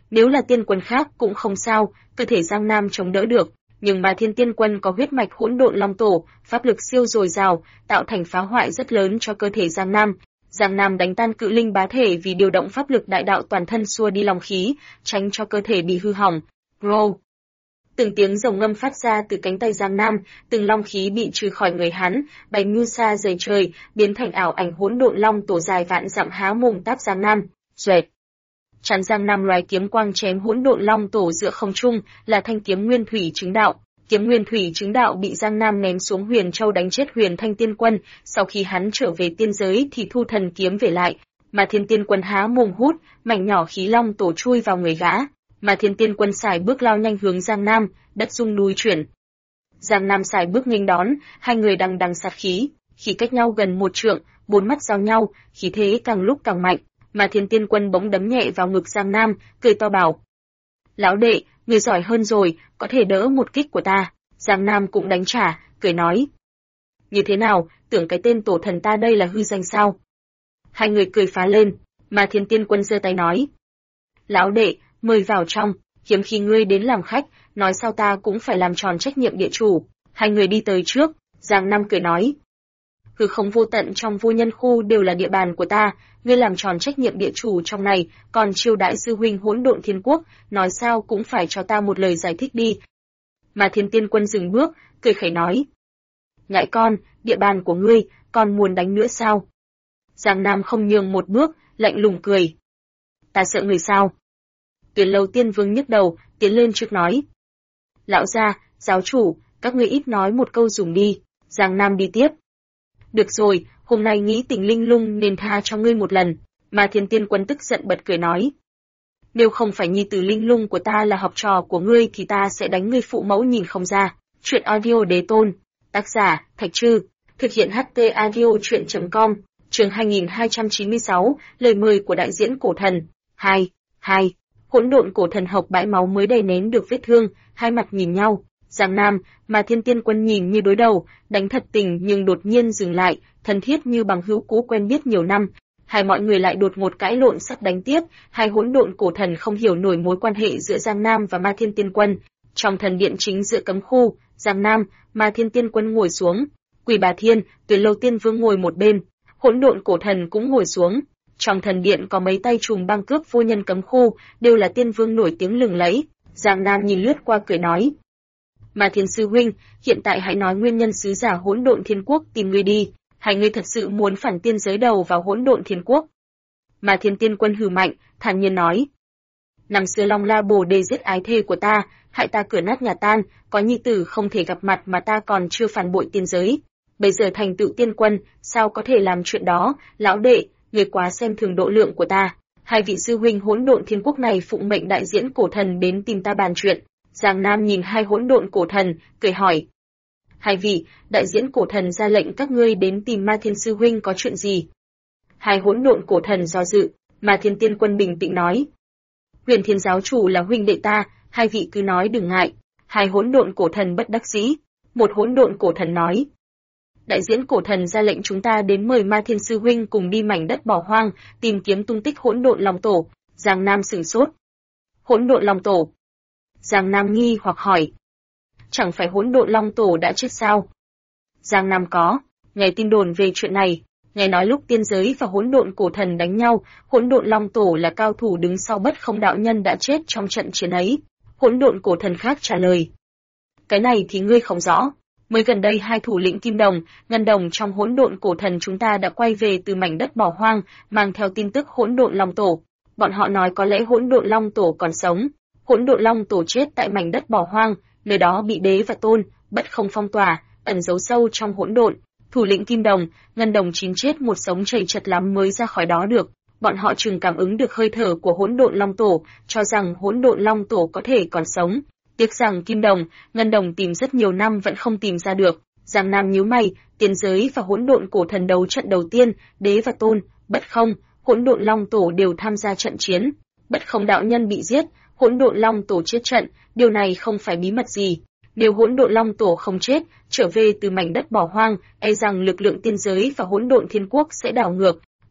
Nếu là tiên quân khác cũng không sao, cơ thể Giang Nam chống đỡ được, nhưng mà Thiên Tiên Quân có huyết mạch Hỗn Độn Long Tổ, pháp lực siêu dồi dào, tạo thành phá hoại rất lớn cho cơ thể Giang Nam. Giang Nam đánh tan cự linh bá thể vì điều động pháp lực đại đạo toàn thân xua đi long khí, tránh cho cơ thể bị hư hỏng. Roll. Từng tiếng rồng ngâm phát ra từ cánh tay Giang Nam, từng long khí bị trừ khỏi người hắn, bay mưu xa rời trời, biến thành ảo ảnh Hỗn Độn Long Tổ dài vạn dặm há mồm táp Giang Nam. Duệt. Chắn Giang Nam loài kiếm quang chém Hỗn Độn Long Tổ giữa không trung, là thanh kiếm Nguyên Thủy Chứng Đạo. Kiếm Nguyên Thủy Chứng Đạo bị Giang Nam ném xuống Huyền Châu đánh chết Huyền Thanh Tiên Quân, sau khi hắn trở về tiên giới thì thu thần kiếm về lại, mà Thiên Tiên Quân há mồm hút, mảnh nhỏ khí long tổ chui vào người gã, mà Thiên Tiên Quân sải bước lao nhanh hướng Giang Nam, đất rung núi chuyển. Giang Nam sải bước nghênh đón, hai người đằng đằng sát khí, khi cách nhau gần một trượng, bốn mắt giao nhau, khí thế càng lúc càng mạnh, mà Thiên Tiên Quân bỗng đấm nhẹ vào ngực Giang Nam, cười to bảo: "Lão đệ, người giỏi hơn rồi, có thể đỡ một kích của ta." Giang Nam cũng đánh trả, cười nói: "Như thế nào, tưởng cái tên tổ thần ta đây là hư danh sao?" Hai người cười phá lên, mà Thiên Tiên Quân giơ tay nói: "Lão đệ, mời vào trong, hiếm khi ngươi đến làm khách, nói sao ta cũng phải làm tròn trách nhiệm địa chủ." Hai người đi tới trước, Giang Nam cười nói: "Hư không vô tận trong vô nhân khu đều là địa bàn của ta, ngươi làm tròn trách nhiệm địa chủ trong này, còn chiêu đãi sư huynh Hỗn Độn Thiên Quốc, nói sao cũng phải cho ta một lời giải thích đi." Mà Thiên Tiên Quân dừng bước, cười khẩy nói: "Nhãi con, địa bàn của ngươi, còn muốn đánh nữa sao?" Giang Nam không nhường một bước, lạnh lùng cười: "Ta sợ người sao?" Tuyển Lâu Tiên Vương nhức đầu, tiến lên trước nói: "Lão gia, giáo chủ, các ngươi ít nói một câu dùng đi." Giang Nam đi tiếp: "Được rồi, hôm nay nghĩ tình linh lung nên tha cho ngươi một lần." Mà Thiên Tiên Quân tức giận bật cười nói: "Nếu không phải nhi tử linh lung của ta là học trò của ngươi thì ta sẽ đánh ngươi phụ mẫu nhìn không ra." Chuyện audio Đế Tôn, tác giả Thạch Trư, thực hiện HT audio truyện.com, chương 2296, lời mời của đại diễn cổ thần. 2. Hỗn Độn cổ thần hộc bãi máu mới đầy nén được vết thương, hai mặt nhìn nhau. Giang Nam, mà Thiên Tiên Quân nhìn như đối đầu, đánh thật tình nhưng đột nhiên dừng lại, thân thiết như bằng hữu cũ quen biết nhiều năm. Hai mọi người lại đột ngột cãi lộn sắp đánh tiếp, hai hỗn độn cổ thần không hiểu nổi mối quan hệ giữa Giang Nam và Ma Thiên Tiên Quân. Trong thần điện chính giữa cấm khu, Giang Nam, Ma Thiên Tiên Quân ngồi xuống, Quỷ Bà Thiên, Tuyển Lâu Tiên Vương ngồi một bên, hỗn độn cổ thần cũng ngồi xuống. Trong thần điện có mấy tay trùm băng cướp vô nhân cấm khu, đều là tiên vương nổi tiếng lừng lẫy. Giang Nam nhìn lướt qua cười nói: "Mà Thiên sư huynh, hiện tại hãy nói nguyên nhân sứ giả Hỗn Độn Thiên Quốc tìm ngươi đi, hay ngươi thật sự muốn phản tiên giới đầu vào Hỗn Độn Thiên Quốc?" Mà Thiên Tiên Quân hừ mạnh, thản nhiên nói: "Năm xưa Long La Bồ Đề giết ái thê của ta, hại ta cửa nát nhà tan, có nhi tử không thể gặp mặt mà ta còn chưa phản bội tiên giới. Bây giờ thành tựu tiên quân, sao có thể làm chuyện đó, lão đệ, người quá xem thường độ lượng của ta. Hai vị sư huynh Hỗn Độn Thiên Quốc này phụng mệnh đại diễn cổ thần đến tìm ta bàn chuyện." Giang Nam nhìn hai hỗn độn cổ thần, cười hỏi: "Hai vị, đại diễn cổ thần ra lệnh các ngươi đến tìm Ma Thiên sư huynh có chuyện gì?" Hai hỗn độn cổ thần do dự, mà Thiên Tiên Quân bình tĩnh nói: "Huyền Thiên giáo chủ là huynh đệ ta, hai vị cứ nói đừng ngại." Hai hỗn độn cổ thần bất đắc dĩ. Một hỗn độn cổ thần nói: "Đại diễn cổ thần ra lệnh chúng ta đến mời Ma Thiên sư huynh cùng đi mảnh đất bỏ hoang, tìm kiếm tung tích hỗn độn long tổ." Giang Nam sửng sốt. Hỗn độn long tổ? Giang Nam nghi hoặc hỏi: "Chẳng phải hỗn độn long tổ đã chết sao?" Giang Nam có nghe tin đồn về chuyện này, nghe nói lúc tiên giới và hỗn độn cổ thần đánh nhau, hỗn độn long tổ là cao thủ đứng sau Bất Không đạo nhân đã chết trong trận chiến ấy. Hỗn độn cổ thần khác trả lời: "Cái này thì ngươi không rõ. Mới gần đây hai thủ lĩnh Kim Đồng, Ngân Đồng trong hỗn độn cổ thần chúng ta đã quay về từ mảnh đất bỏ hoang, mang theo tin tức hỗn độn long tổ. Bọn họ nói có lẽ hỗn độn long tổ còn sống. Hỗn độn long tổ chết tại mảnh đất bỏ hoang, nơi đó bị đế và tôn, Bất Không phong tỏa, ẩn giấu sâu trong hỗn độn. Thủ lĩnh Kim Đồng, Ngân Đồng chín chết một sống chảy chật lắm mới ra khỏi đó được. Bọn họ chừng cảm ứng được hơi thở của hỗn độn long tổ, cho rằng hỗn độn long tổ có thể còn sống. Tiếc rằng Kim Đồng, Ngân Đồng tìm rất nhiều năm vẫn không tìm ra được." Giang Nam nhíu mày, tiên giới và hỗn độn cổ thần đấu trận đầu tiên, đế và tôn, Bất Không, hỗn độn long tổ đều tham gia trận chiến. Bất Không đạo nhân bị giết, hỗn độn long tổ chết trận, điều này không phải bí mật gì. Nếu hỗn độn long tổ không chết, trở về từ mảnh đất bỏ hoang, e rằng lực lượng tiên giới và hỗn độn thiên quốc sẽ đảo ngược.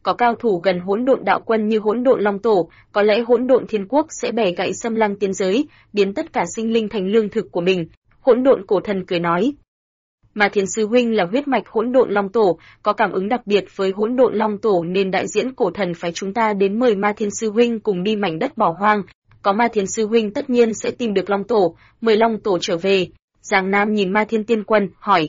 có cao thủ gần hỗn độn đạo quân như hỗn độn long tổ, có lẽ hỗn độn thiên quốc sẽ bẻ gãy xâm lăng tiên giới, biến tất cả sinh linh thành lương thực của mình. Hỗn độn cổ thần cười nói. Mà Thiên sư huynh là huyết mạch hỗn độn long tổ, có cảm ứng đặc biệt với hỗn độn long tổ nên đại diễn cổ thần phái chúng ta đến mời Ma Thiên sư huynh cùng đi mảnh đất bỏ hoang. Có Ma Thiên sư huynh tất nhiên sẽ tìm được long tổ, mời long tổ trở về. Giang Nam nhìn Ma Thiên Tiên Quân, hỏi.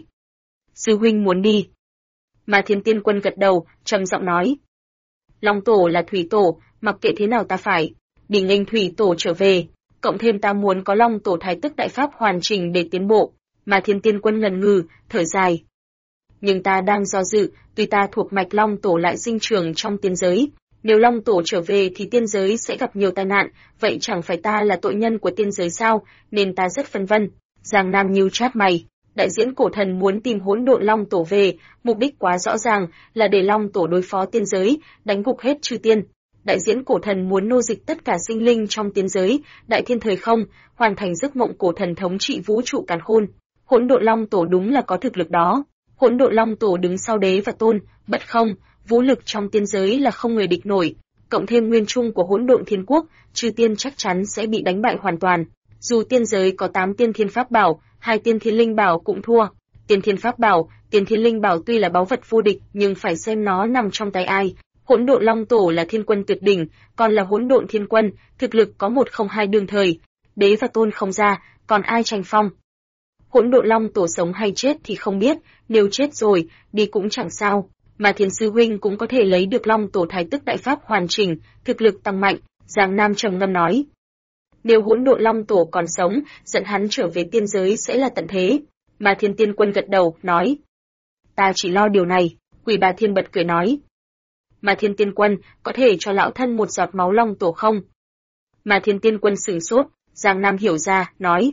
Sư huynh muốn đi. Ma Thiên Tiên Quân gật đầu, trầm giọng nói. Long tổ là thủy tổ, mặc kệ thế nào ta phải đi nghênh thủy tổ trở về, cộng thêm ta muốn có long tổ thái tức đại pháp hoàn chỉnh để tiến bộ. Ma Thiên Tiên Quân ngần ngừ, thở dài. Nhưng ta đang do dự, tuy ta thuộc mạch long tổ lại sinh trưởng trong tiên giới, nếu long tổ trở về thì tiên giới sẽ gặp nhiều tai nạn, vậy chẳng phải ta là tội nhân của tiên giới sao, nên ta rất phân vân. Giang Nam nhíu chát mày, đại diễn cổ thần muốn tìm hỗn độn long tổ về, mục đích quá rõ ràng là để long tổ đối phó tiên giới, đánh gục hết chư tiên. Đại diễn cổ thần muốn nô dịch tất cả sinh linh trong tiên giới, đại thiên thời không, hoàn thành giấc mộng cổ thần thống trị vũ trụ càn khôn. Hỗn độn long tổ đúng là có thực lực đó. Hỗn độn long tổ đứng sau đế và tôn, bất không, vũ lực trong tiên giới là không người địch nổi. Cộng thêm nguyên trung của hỗn độn thiên quốc, chư tiên chắc chắn sẽ bị đánh bại hoàn toàn. Dù tiên giới có 8 tiên thiên pháp bảo, 2 tiên thiên linh bảo cũng thua. Tiên thiên pháp bảo, tiên thiên linh bảo tuy là báu vật vô địch nhưng phải xem nó nằm trong tay ai. Hỗn độn long tổ là thiên quân tuyệt đỉnh, còn là hỗn độn thiên quân, thực lực có 102 đương thời. Đế và tôn không ra, còn ai tranh phong? Hỗn độn long tổ sống hay chết thì không biết, nếu chết rồi, đi cũng chẳng sao. Mà Thiên sư huynh cũng có thể lấy được long tổ thái tức đại pháp hoàn chỉnh, thực lực tăng mạnh. Giang Nam trầm ngâm nói. Nếu hỗn độn long tổ còn sống, dẫn hắn trở về tiên giới sẽ là tận thế. Mà Thiên Tiên Quân gật đầu, nói. Ta chỉ lo điều này. Quỷ Bà Thiên bật cười nói. Mà Thiên Tiên Quân, có thể cho lão thân một giọt máu long tổ không? Mà Thiên Tiên Quân sửng sốt, Giang Nam hiểu ra, nói.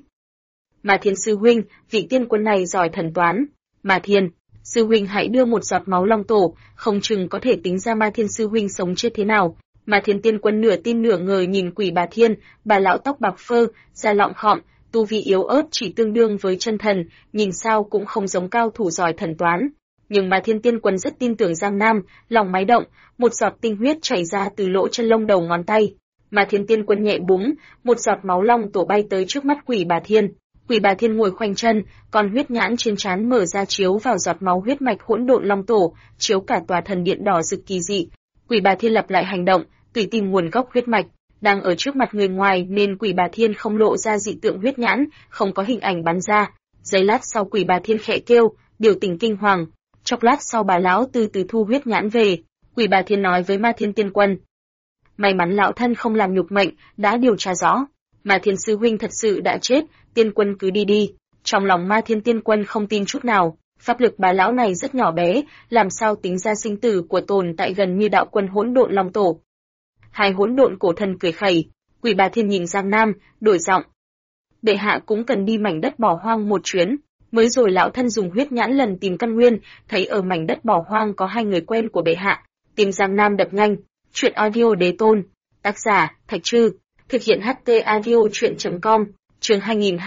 Mà Thiên sư huynh, vị tiên quân này giỏi thần toán. Mà Thiên sư huynh hãy đưa một giọt máu long tổ, không chừng có thể tính ra Ma Thiên sư huynh sống chết thế nào. Mà Thiên Tiên Quân nửa tin nửa ngờ nhìn Quỷ Bà Thiên, bà lão tóc bạc phơ, da lọng khọm, tu vi yếu ớt chỉ tương đương với chân thần, nhìn sao cũng không giống cao thủ giỏi thần toán. Nhưng mà Thiên Tiên Quân rất tin tưởng Giang Nam, lòng máy động, một giọt tinh huyết chảy ra từ lỗ chân lông đầu ngón tay. Mà Thiên Tiên Quân nhẹ búng, một giọt máu long tổ bay tới trước mắt Quỷ Bà Thiên. Quỷ Bà Thiên ngồi khoanh chân, còn huyết nhãn trên trán mở ra chiếu vào giọt máu huyết mạch hỗn độn long tổ, chiếu cả tòa thần điện đỏ rực kỳ dị. Quỷ Bà Thiên lặp lại hành động, tùy tìm nguồn gốc huyết mạch, đang ở trước mặt người ngoài nên Quỷ Bà Thiên không lộ ra dị tượng huyết nhãn, không có hình ảnh bắn ra. Giây lát sau Quỷ Bà Thiên khẽ kêu, biểu tình kinh hoàng. Chốc lát sau bà lão từ từ thu huyết nhãn về. Quỷ Bà Thiên nói với Ma Thiên Tiên Quân. May mắn lão thân không làm nhục mệnh, đã điều tra rõ. Ma Thiên sư huynh thật sự đã chết, Tiên Quân cứ đi đi. Trong lòng Ma Thiên Tiên Quân không tin chút nào, pháp lực bà lão này rất nhỏ bé, làm sao tính ra sinh tử của tồn tại gần như đạo quân hỗn độn long tổ. Hai hỗn độn cổ thần cười khẩy, Quỷ Bà Thiên nhìn Giang Nam, đổi giọng. Bệ hạ cũng cần đi mảnh đất bỏ hoang một chuyến. Mới rồi lão thân dùng huyết nhãn lần tìm căn nguyên, thấy ở mảnh đất bỏ hoang có 2 người quen của bệ hạ. Tìm Giang Nam đập nhanh. Chuyện audio Đế Tôn. Tác giả Thạch Trư. Thực hiện HT audio chuyện.com. Chương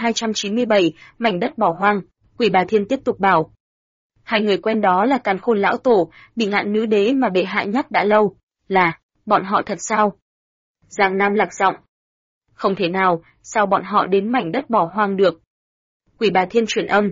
2297, mảnh đất bỏ hoang. Quỷ Bà Thiên tiếp tục bảo. 2 người quen đó là Càn Khôn lão tổ, Bỉ Ngạn nữ đế mà bệ hạ nhắc đã lâu. Là, bọn họ thật sao? Giang Nam lạc giọng. Không thể nào, sao bọn họ đến mảnh đất bỏ hoang được? Quỷ Bà Thiên truyền âm.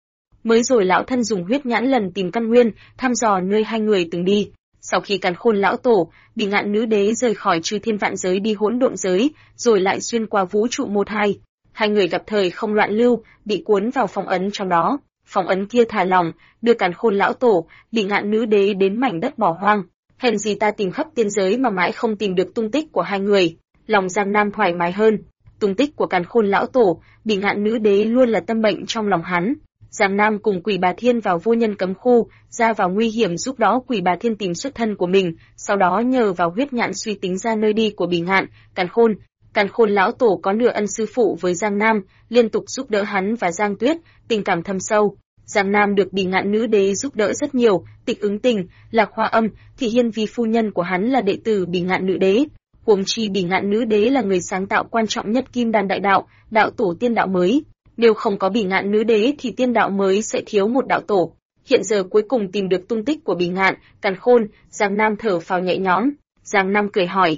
Mới rồi lão thân dùng huyết nhãn lần tìm căn nguyên, thăm dò nơi 2 người từng đi. Sau khi Càn Khôn lão tổ, Bỉ Ngạn nữ đế rời khỏi chư thiên vạn giới đi hỗn độn giới, rồi lại xuyên qua vũ trụ 1-2. 2 người gặp thời không loạn lưu, bị cuốn vào phong ấn trong đó. Phong ấn kia thả lỏng, đưa Càn Khôn lão tổ, Bỉ Ngạn nữ đế đến mảnh đất bỏ hoang. Hèn gì ta tìm khắp tiên giới mà mãi không tìm được tung tích của 2 người. Lòng Giang Nam thoải mái hơn. Tung tích của Càn Khôn lão tổ, Bỉ Ngạn nữ đế luôn là tâm bệnh trong lòng hắn. Giang Nam cùng Quỷ Bà Thiên vào vô nhân cấm khu, ra vào nguy hiểm giúp đó Quỷ Bà Thiên tìm xuất thân của mình, sau đó nhờ vào huyết nhãn suy tính ra nơi đi của Bỉ Ngạn, Càn Khôn. Càn Khôn lão tổ có nửa ân sư phụ với Giang Nam, liên tục giúp đỡ hắn và Giang Tuyết, tình cảm thâm sâu. Giang Nam được Bỉ Ngạn nữ đế giúp đỡ rất nhiều, Tịch Ứng Tình, Lạc Hoa Âm, Thị Hiên vì phu nhân của hắn là đệ tử Bỉ Ngạn nữ đế. Huống chi Bỉ Ngạn nữ đế là người sáng tạo quan trọng nhất Kim Đan đại đạo, đạo tổ tiên đạo mới. Nếu không có Bỉ Ngạn nữ đế thì tiên đạo mới sẽ thiếu một đạo tổ. Hiện giờ cuối cùng tìm được tung tích của Bỉ Ngạn, Càn Khôn, Giang Nam thở phào nhẹ nhõm. Giang Nam cười hỏi.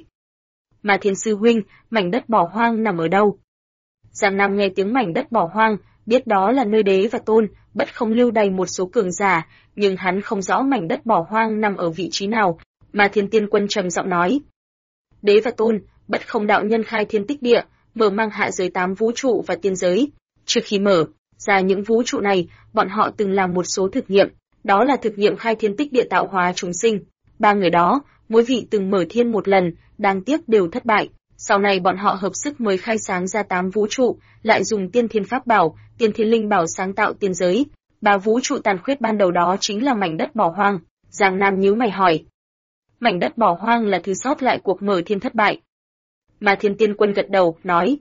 Ma Thiên sư huynh, mảnh đất bỏ hoang nằm ở đâu? Giang Nam nghe tiếng mảnh đất bỏ hoang, biết đó là nơi Đế và Tôn, bất không lưu đày một số cường giả, nhưng hắn không rõ mảnh đất bỏ hoang nằm ở vị trí nào. Ma Thiên Tiên Quân trầm giọng nói. Đế và Tôn, bất không đạo nhân khai thiên tích địa, mở mang hạ giới 8 vũ trụ và tiên giới. Trước khi mở ra những vũ trụ này, bọn họ từng làm một số thực nghiệm, đó là thực nghiệm khai thiên tích địa tạo hóa chúng sinh. 3 người đó, mỗi vị từng mở thiên một lần, đáng tiếc đều thất bại. Sau này bọn họ hợp sức mới khai sáng ra 8 vũ trụ, lại dùng tiên thiên pháp bảo, tiên thiên linh bảo sáng tạo tiên giới. 3 vũ trụ tàn khuyết ban đầu đó chính là mảnh đất bỏ hoang. Giang Nam nhíu mày hỏi. Mảnh đất bỏ hoang là thứ sót lại cuộc mở thiên thất bại. Mà Thiên Tiên Quân gật đầu, nói.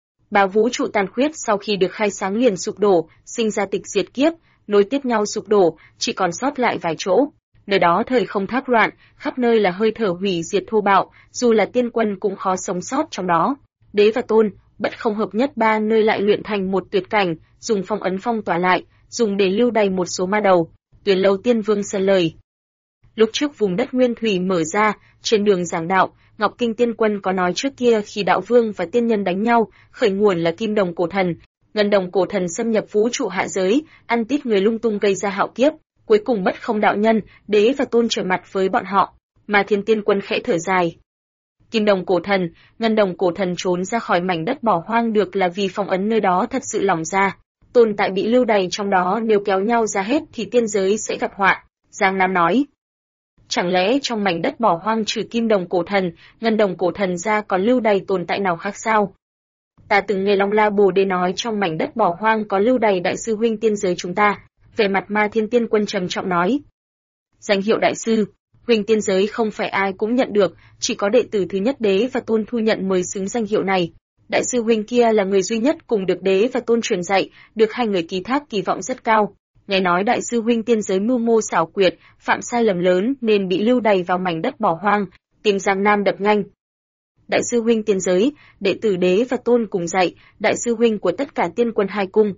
3 vũ trụ tàn khuyết sau khi được khai sáng liền sụp đổ, sinh ra tịch diệt kiếp, nối tiếp nhau sụp đổ, chỉ còn sót lại vài chỗ. Nơi đó thời không thác loạn, khắp nơi là hơi thở hủy diệt thô bạo, dù là tiên quân cũng khó sống sót trong đó. Đế và Tôn, bất không hợp nhất 3 nơi lại luyện thành một tuyệt cảnh, dùng phong ấn phong tỏa lại, dùng để lưu đày một số ma đầu. Tuyển Lâu Tiên Vương sân lời. Lúc trước vùng đất nguyên thủy mở ra, trên đường giảng đạo, Ngọc Kinh Tiên Quân có nói trước kia khi đạo vương và tiên nhân đánh nhau, khởi nguồn là kim đồng cổ thần, ngân đồng cổ thần xâm nhập vũ trụ hạ giới, ăn tít người lung tung gây ra hạo kiếp, cuối cùng bất không đạo nhân, Đế và Tôn trở mặt với bọn họ, mà Thiên Tiên Quân khẽ thở dài. Kim đồng cổ thần, ngân đồng cổ thần trốn ra khỏi mảnh đất bỏ hoang được là vì phong ấn nơi đó thật sự lỏng ra, tồn tại bị lưu đày trong đó nếu kéo nhau ra hết thì tiên giới sẽ gặp họa. Giang Nam nói. Chẳng lẽ trong mảnh đất bỏ hoang trừ kim đồng cổ thần, ngân đồng cổ thần ra còn lưu đày tồn tại nào khác sao? Ta từng nghe Long La Bồ Đề nói trong mảnh đất bỏ hoang có lưu đày đại sư huynh tiên giới chúng ta. Về mặt Ma Thiên Tiên Quân trầm trọng nói. Danh hiệu đại sư, huynh tiên giới không phải ai cũng nhận được, chỉ có đệ tử thứ nhất Đế và Tôn thu nhận mới xứng danh hiệu này. Đại sư huynh kia là người duy nhất cùng được Đế và Tôn truyền dạy, được hai người ký thác kỳ vọng rất cao. Nghe nói đại sư huynh tiên giới mưu mô xảo quyệt, phạm sai lầm lớn nên bị lưu đày vào mảnh đất bỏ hoang, tìm Giang Nam đập nhanh. Đại sư huynh tiên giới, đệ tử Đế và Tôn cùng dạy, đại sư huynh của tất cả tiên quân hai cung.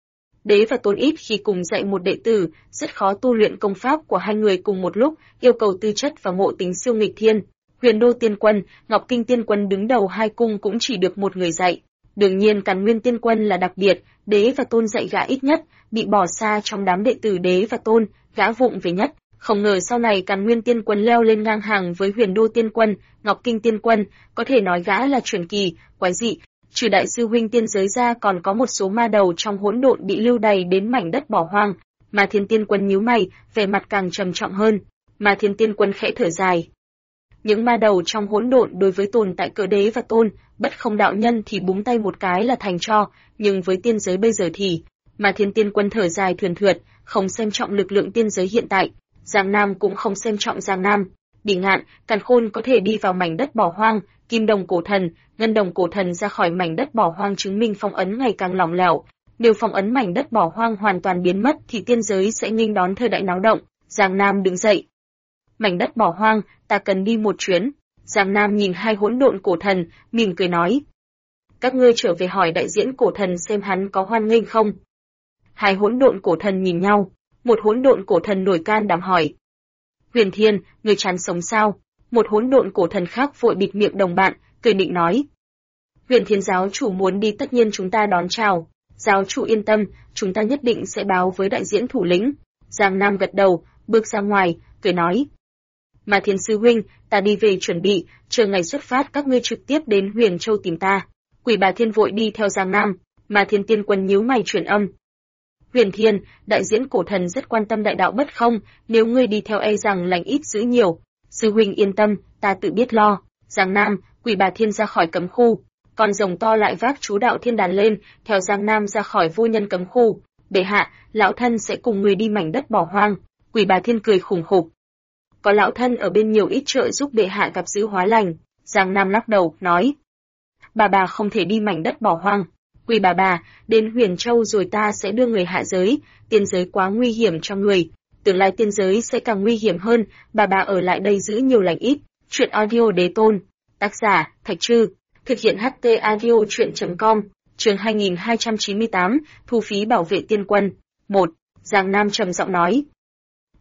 Đế và Tôn ít khi cùng dạy một đệ tử, rất khó tu luyện công pháp của hai người cùng một lúc, yêu cầu tư chất và ngộ tính siêu nghịch thiên. Huyền Đô Tiên Quân, Ngọc Kinh Tiên Quân đứng đầu hai cung cũng chỉ được một người dạy. Đương nhiên Càn Nguyên Tiên Quân là đặc biệt, Đế và Tôn dạy gã ít nhất, bị bỏ xa trong đám đệ tử Đế và Tôn, gã vụng về nhất. Không ngờ sau này Càn Nguyên Tiên Quân leo lên ngang hàng với Huyền Đô Tiên Quân, Ngọc Kinh Tiên Quân, có thể nói gã là truyền kỳ, quái dị. Trừ đại sư huynh tiên giới ra còn có một số ma đầu trong hỗn độn bị lưu đày đến mảnh đất bỏ hoang. Mà Thiên Tiên Quân nhíu mày, vẻ mặt càng trầm trọng hơn. Mà Thiên Tiên Quân khẽ thở dài. Những ma đầu trong hỗn độn đối với tồn tại cỡ Đế và Tôn, bất không đạo nhân thì búng tay một cái là thành tro, nhưng với tiên giới bây giờ thì, mà Thiên Tiên Quân thở dài thườn thượt, không xem trọng lực lượng tiên giới hiện tại. Giang Nam cũng không xem trọng Giang Nam. Bỉ Ngạn, Càn Khôn có thể đi vào mảnh đất bỏ hoang, kim đồng cổ thần, ngân đồng cổ thần ra khỏi mảnh đất bỏ hoang chứng minh phong ấn ngày càng lỏng lẻo. Nếu phong ấn mảnh đất bỏ hoang hoàn toàn biến mất thì tiên giới sẽ nghênh đón thời đại náo động. Giang Nam đứng dậy. Mảnh đất bỏ hoang, ta cần đi một chuyến. Giang Nam nhìn hai hỗn độn cổ thần, mỉm cười nói. Các ngươi trở về hỏi đại diễn cổ thần xem hắn có hoan nghênh không. Hai hỗn độn cổ thần nhìn nhau, một hỗn độn cổ thần nổi can đảm hỏi. Huyền Thiên, người chán sống sao? Một hỗn độn cổ thần khác vội bịt miệng đồng bạn, cười nịnh nói. Huyền Thiên giáo chủ muốn đi tất nhiên chúng ta đón chào. Giáo chủ yên tâm, chúng ta nhất định sẽ báo với đại diễn thủ lĩnh. Giang Nam gật đầu, bước ra ngoài, cười nói. Mà Thiên sư huynh, ta đi về chuẩn bị, chờ ngày xuất phát các ngươi trực tiếp đến Huyền Châu tìm ta. Quỷ Bà Thiên vội đi theo Giang Nam, mà Thiên Tiên Quân nhíu mày truyền âm. Huyền Thiên, đại diễn cổ thần rất quan tâm đại đạo bất không, nếu ngươi đi theo e rằng lành ít dữ nhiều. Sư huynh yên tâm, ta tự biết lo. Giang Nam, Quỷ Bà Thiên ra khỏi cấm khu, con rồng to lại vác chú đạo thiên đàn lên, theo Giang Nam ra khỏi vô nhân cấm khu. Bệ hạ, lão thân sẽ cùng người đi mảnh đất bỏ hoang. Quỷ Bà Thiên cười khủng khục. Có lão thân ở bên nhiều ít trợ giúp bệ hạ gặp dữ hóa lành. Giang Nam lắc đầu, nói. Bà không thể đi mảnh đất bỏ hoang. Quỷ bà, đến Huyền Châu rồi ta sẽ đưa người hạ giới, tiên giới quá nguy hiểm cho người. Tương lai tiên giới sẽ càng nguy hiểm hơn, bà ở lại đây giữ nhiều lành ít. Chuyện audio Đế Tôn. Tác giả, Thạch Trư. Thực hiện HT audio chuyện.com. Chương 2298, thu phí bảo vệ tiên quân. 1. Giang Nam trầm giọng nói.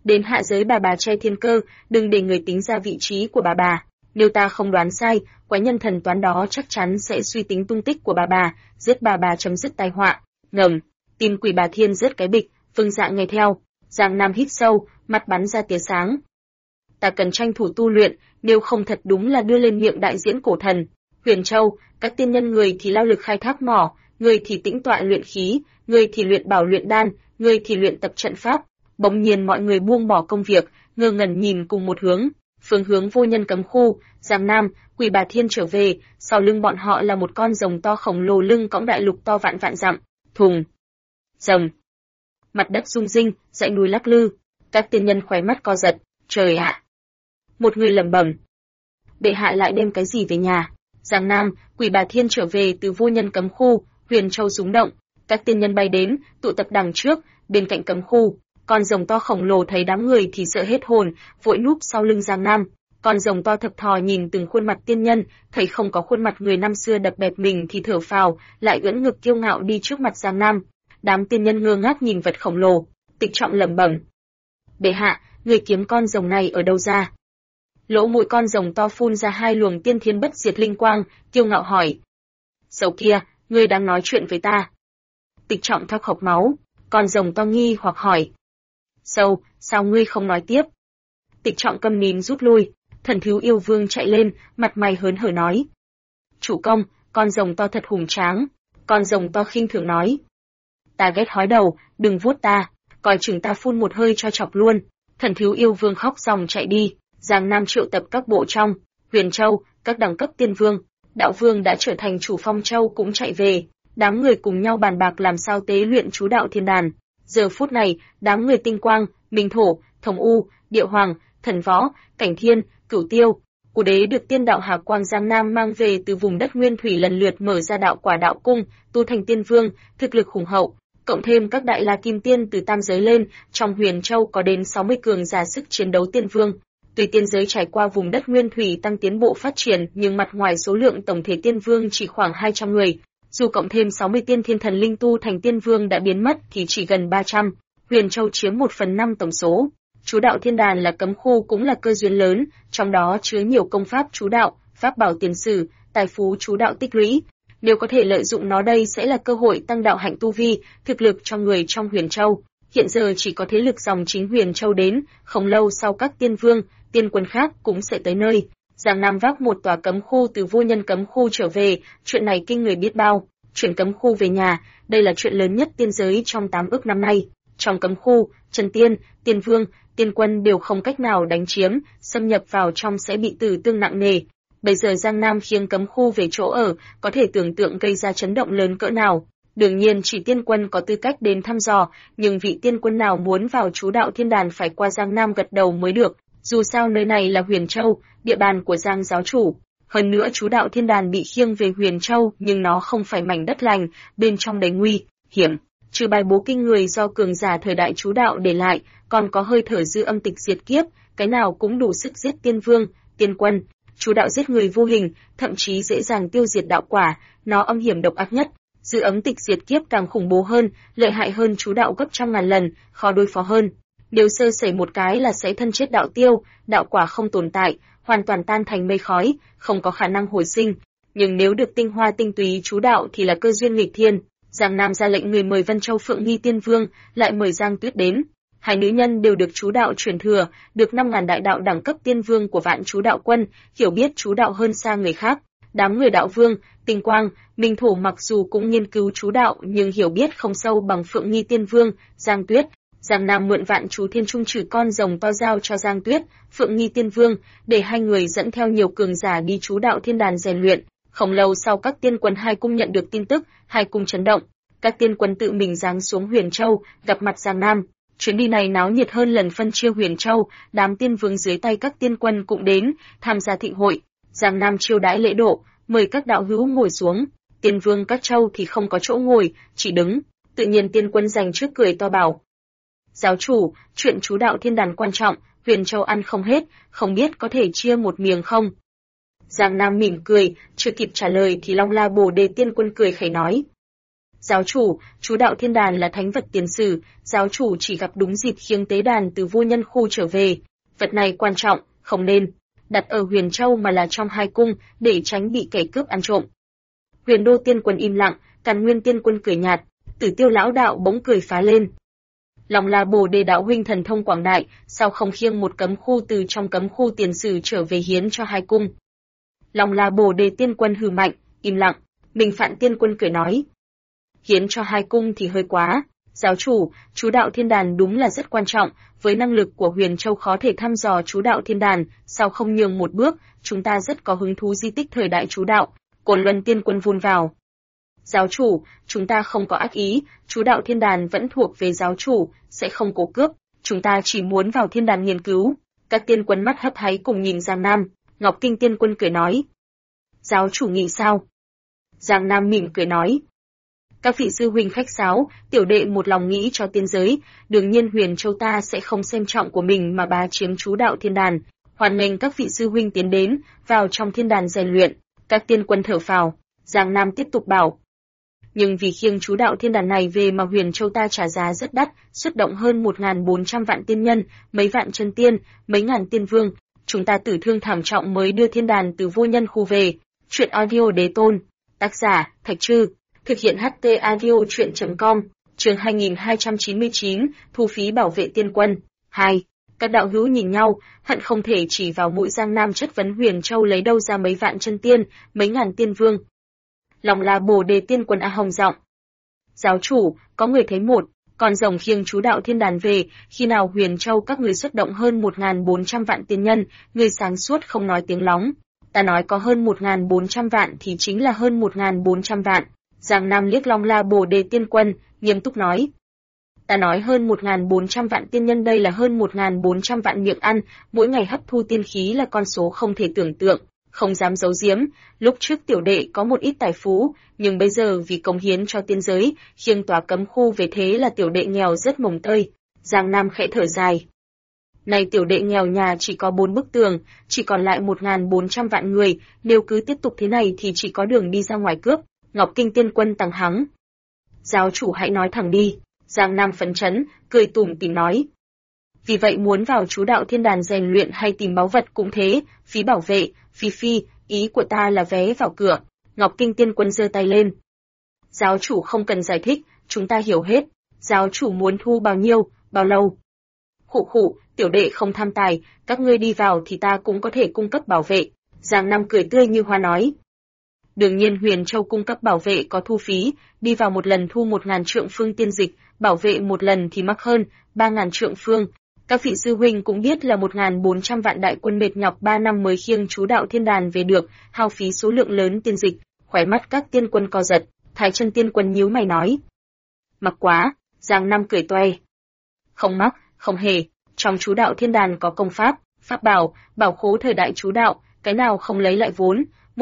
Đến hạ giới bà che thiên cơ, đừng để người tính ra vị trí của bà. Nếu ta không đoán sai, quái nhân thần toán đó chắc chắn sẽ suy tính tung tích của bà, giết bà chấm dứt tai họa. Ngầm, tim Quỷ Bà Thiên rớt cái bịch, Vương Dạ nghe theo. Giang Nam hít sâu, mắt bắn ra tia sáng. Ta cần tranh thủ tu luyện, nếu không thật đúng là đưa lên miệng đại diễn cổ thần. Huyền Châu, các tiên nhân người thì lao lực khai thác mỏ, người thì tĩnh tọa luyện khí, người thì luyện bảo luyện đan, người thì luyện tập trận pháp. Bỗng nhiên mọi người buông bỏ công việc, ngơ ngẩn nhìn cùng một hướng. Phương hướng Vô Nhân Cấm Khu, Giang Nam, Quỷ Bà Thiên trở về, sau lưng bọn họ là một con rồng to khổng lồ lưng cõng đại lục to vạn vạn dặm. Thùng, rồng, mặt đất rung rinh, dãy núi lắc lư. Các tiên nhân khóe mắt co giật. Trời ạ! Một người lẩm bẩm. Bệ hạ lại đem cái gì về nhà? Giang Nam, Quỷ Bà Thiên trở về từ Vô Nhân Cấm Khu, Huyền Châu rúng động. Các tiên nhân bay đến, tụ tập đằng trước, bên cạnh cấm khu. Con rồng to khổng lồ thấy đám người thì sợ hết hồn, vội núp sau lưng Giang Nam. Con rồng to thập thò nhìn từng khuôn mặt tiên nhân, thấy không có khuôn mặt người năm xưa đập bẹp mình thì thở phào, lại ưỡn ngực kiêu ngạo đi trước mặt Giang Nam. Đám tiên nhân ngơ ngác nhìn vật khổng lồ, Tịch Trọng lẩm bẩm: "Bệ hạ, người kiếm con rồng này ở đâu ra?" Lỗ mũi con rồng to phun ra hai luồng tiên thiên bất diệt linh quang, kiêu ngạo hỏi: "Sâu kia, ngươi đang nói chuyện với ta?" Tịch Trọng thắc hộc máu, con rồng to nghi hoặc hỏi: "Sâu, sao ngươi không nói tiếp?" Tịch Trọng câm nín rút lui. Thần Thiếu Yêu Vương chạy lên, mặt mày hớn hở nói: "Chủ công, con rồng to thật hùng tráng." Con rồng to khinh thường nói: "Ta ghét hói đầu, đừng vuốt ta, coi chừng ta phun một hơi cho chọc luôn." Thần Thiếu Yêu Vương khóc ròng chạy đi. Giang Nam triệu tập các bộ trong Huyền Châu, các đẳng cấp tiên vương, đạo vương đã trở thành chủ Phong Châu cũng chạy về. Đám người cùng nhau bàn bạc làm sao tế luyện chú đạo thiên đàn. Giờ phút này, đám người Tinh Quang, Minh Thổ, Thống U, Địa Hoàng, Thần Võ, Cảnh Thiên, Cửu Tiêu, Cổ Đế được tiên đạo Hà Quang Giang Nam mang về từ vùng đất Nguyên Thủy lần lượt mở ra đạo quả đạo cung, tu thành tiên vương, thực lực hùng hậu. Cộng thêm các đại la kim tiên từ tam giới lên, trong Huyền Châu có đến 60 cường giả sức chiến đấu tiên vương. Tuy tiên giới trải qua vùng đất Nguyên Thủy tăng tiến bộ phát triển, nhưng mặt ngoài số lượng tổng thể tiên vương chỉ khoảng 200 người. Dù cộng thêm 60 tiên thiên thần linh tu thành tiên vương đã biến mất thì chỉ gần 300. Huyền Châu chiếm 1/5 tổng số. Chú đạo thiên đàn là cấm khu cũng là cơ duyên lớn, trong đó chứa nhiều công pháp chú đạo, pháp bảo tiền sử, tài phú chú đạo tích lũy. Nếu có thể lợi dụng nó đây sẽ là cơ hội tăng đạo hạnh tu vi, thực lực cho người trong Huyền Châu. Hiện giờ chỉ có thế lực dòng chính Huyền Châu đến, không lâu sau các tiên vương, tiên quân khác cũng sẽ tới nơi. Giang Nam vác một tòa cấm khu từ Vô Nhân Cấm Khu trở về, chuyện này kinh người biết bao. Chuyển cấm khu về nhà, đây là chuyện lớn nhất tiên giới trong 8 ức năm nay. Trong cấm khu, chân tiên, tiên vương, tiên quân đều không cách nào đánh chiếm, xâm nhập vào trong sẽ bị tử thương nặng nề. Bây giờ Giang Nam khiêng cấm khu về chỗ ở, có thể tưởng tượng gây ra chấn động lớn cỡ nào. Đương nhiên chỉ tiên quân có tư cách đến thăm dò, nhưng vị tiên quân nào muốn vào chú đạo thiên đàn phải qua Giang Nam gật đầu mới được. Dù sao nơi này là Huyền Châu, địa bàn của Giang giáo chủ. Hơn nữa chú đạo thiên đàn bị khiêng về Huyền Châu, nhưng nó không phải mảnh đất lành, bên trong đầy nguy hiểm. Trừ bài bố kinh người do cường giả thời đại chú đạo để lại, còn có hơi thở dư âm tịch diệt kiếp, cái nào cũng đủ sức giết tiên vương, tiên quân. Chú đạo giết người vô hình, thậm chí dễ dàng tiêu diệt đạo quả, nó âm hiểm độc ác nhất. Dư ấm tịch diệt kiếp càng khủng bố hơn, lợi hại hơn chú đạo gấp trăm ngàn lần, khó đối phó hơn. Nếu sơ sẩy một cái là sẽ thân chết đạo tiêu, đạo quả không tồn tại, hoàn toàn tan thành mây khói, không có khả năng hồi sinh. Nhưng nếu được tinh hoa tinh túy chú đạo thì là cơ duyên nghịch thiên. Giang Nam ra lệnh người mời Vân Châu Phượng Nghi Tiên Vương, lại mời Giang Tuyết đến. Hai nữ nhân đều được chú đạo truyền thừa, được 5.000 đại đạo đẳng cấp tiên vương của Vạn Chú Đạo Quân, hiểu biết chú đạo hơn xa người khác. Đám người đạo vương, Tinh Quang, Minh Thổ mặc dù cũng nghiên cứu chú đạo nhưng hiểu biết không sâu bằng Phượng Nghi Tiên Vương, Giang Tuyết. Giang Nam mượn Vạn Chú Thiên Trung trừ con rồng to giao cho Giang Tuyết, Phượng Nghi Tiên Vương, để hai người dẫn theo nhiều cường giả đi chú đạo thiên đàn rèn luyện. Không lâu sau các tiên quân hai cung nhận được tin tức, hai cung chấn động. Các tiên quân tự mình giáng xuống Huyền Châu, gặp mặt Giang Nam. Chuyến đi này náo nhiệt hơn lần phân chia Huyền Châu, đám tiên vương dưới tay các tiên quân cũng đến, tham gia thịnh hội. Giang Nam chiêu đãi lễ độ, mời các đạo hữu ngồi xuống. Tiên vương các châu thì không có chỗ ngồi, chỉ đứng. Tự nhiên tiên quân giành trước cười to bảo: "Giáo chủ, chuyện chú đạo thiên đàn quan trọng, Huyền Châu ăn không hết, không biết có thể chia một miếng không?" Giang Nam mỉm cười, chưa kịp trả lời thì Long La Bồ Đề tiên quân cười khẩy nói: Giáo chủ, chú đạo thiên đàn là thánh vật tiền sử, giáo chủ chỉ gặp đúng dịp khiêng tế đàn từ vô nhân khu trở về. Vật này quan trọng, không nên đặt ở Huyền Châu mà là trong hai cung, để tránh bị kẻ cướp ăn trộm. Huyền Đô Tiên Quân im lặng, Càn Nguyên Tiên Quân cười nhạt, Tử Tiêu lão đạo bỗng cười phá lên. Lòng là Bồ Đề đạo huynh thần thông quảng đại, sao không khiêng một cấm khu từ trong cấm khu tiền sử trở về hiến cho hai cung? Lòng là Bồ Đề Tiên Quân hừ mạnh, im lặng. Mình Phạn Tiên Quân cười nói, hiến cho hai cung thì hơi quá. Giáo chủ, chú đạo thiên đàn đúng là rất quan trọng, với năng lực của Huyền Châu khó thể thăm dò chú đạo thiên đàn, sao không nhường một bước, chúng ta rất có hứng thú di tích thời đại chú đạo. Cổn Luân Tiên Quân vun vào. Giáo chủ, chúng ta không có ác ý, chú đạo thiên đàn vẫn thuộc về giáo chủ, sẽ không cố cướp, chúng ta chỉ muốn vào thiên đàn nghiên cứu. Các tiên quân mắt hấp háy cùng nhìn Giang Nam, Ngọc Kinh Tiên Quân cười nói. Giáo chủ nghĩ sao? Giang Nam mỉm cười nói. Các vị sư huynh khách sáo, tiểu đệ một lòng nghĩ cho tiên giới, đương nhiên Huyền Châu ta sẽ không xem trọng của mình mà bá chiếm chú đạo thiên đàn. Hoan nghênh các vị sư huynh tiến đến, vào trong thiên đàn rèn luyện. Các tiên quân thở phào, Giang Nam tiếp tục bảo. Nhưng vì khiêng chú đạo thiên đàn này về mà Huyền Châu ta trả giá rất đắt, xuất động hơn 1.400 vạn tiên nhân, mấy vạn chân tiên, mấy ngàn tiên vương, chúng ta tử thương thảm trọng mới đưa thiên đàn từ vô nhân khu về. Chuyện audio đế tôn, tác giả, Thạch Trư, thực hiện HT audio chuyện.com, chương 2299, thu phí bảo vệ tiên quân. 2. Các đạo hữu nhìn nhau, hận không thể chỉ vào mũi Giang Nam chất vấn Huyền Châu lấy đâu ra mấy vạn chân tiên, mấy ngàn tiên vương. Lòng là Bồ Đề Tiên Quân A Hồng giọng. Giáo chủ, có người thấy một con rồng khiêng chú đạo thiên đàn về, khi nào Huyền Châu các người xuất động hơn 1.400 vạn tiên nhân, người sáng suốt không nói tiếng lóng. Ta nói có hơn 1.400 vạn thì chính là hơn 1.400 vạn. Giang Nam liếc Long La Bồ Đề Tiên Quân, nghiêm túc nói. Ta nói hơn 1.400 vạn tiên nhân đây là hơn 1.400 vạn miệng ăn, mỗi ngày hấp thu tiên khí là con số không thể tưởng tượng. Không dám giấu giếm, lúc trước tiểu đệ có một ít tài phú, nhưng bây giờ vì cống hiến cho tiên giới, khiêng tòa cấm khu về thế là tiểu đệ nghèo rất mồng tơi. Giang Nam khẽ thở dài. Này tiểu đệ nghèo nhà chỉ có 4 bức tường, chỉ còn lại 1.400 vạn người, nếu cứ tiếp tục thế này thì chỉ có đường đi ra ngoài cướp. Ngọc Kinh Tiên Quân tằng hắng. Giáo chủ hãy nói thẳng đi. Giang Nam phấn chấn, cười tủm tỉm nói. Vì vậy muốn vào chú đạo thiên đàn rèn luyện hay tìm báu vật cũng thế, phí bảo vệ, phi, ý của ta là vé vào cửa. Ngọc Kinh Tiên Quân giơ tay lên. Giáo chủ không cần giải thích, chúng ta hiểu hết. Giáo chủ muốn thu bao nhiêu, bao lâu? Khụ, tiểu đệ không tham tài, các ngươi đi vào thì ta cũng có thể cung cấp bảo vệ. Giang Nam cười tươi như hoa nói. Đương nhiên Huyền Châu cung cấp bảo vệ có thu phí, đi vào một lần thu 1.000 trượng phương tiên dịch, bảo vệ một lần thì mắc hơn, 3.000 trượng phương. Các vị sư huynh cũng biết là 1.400 vạn đại quân mệt nhọc 3 năm mới khiêng chú đạo thiên đàn về được, hao phí số lượng lớn tiên dịch, khóe mắt các tiên quân co giật, Thái Chân Tiên Quân nhíu mày nói. Mắc quá, Giang Nam cười toe. Không mắc, không hề, trong chú đạo thiên đàn có công pháp, pháp bảo, bảo khố thời đại chú đạo, cái nào không lấy lại vốn,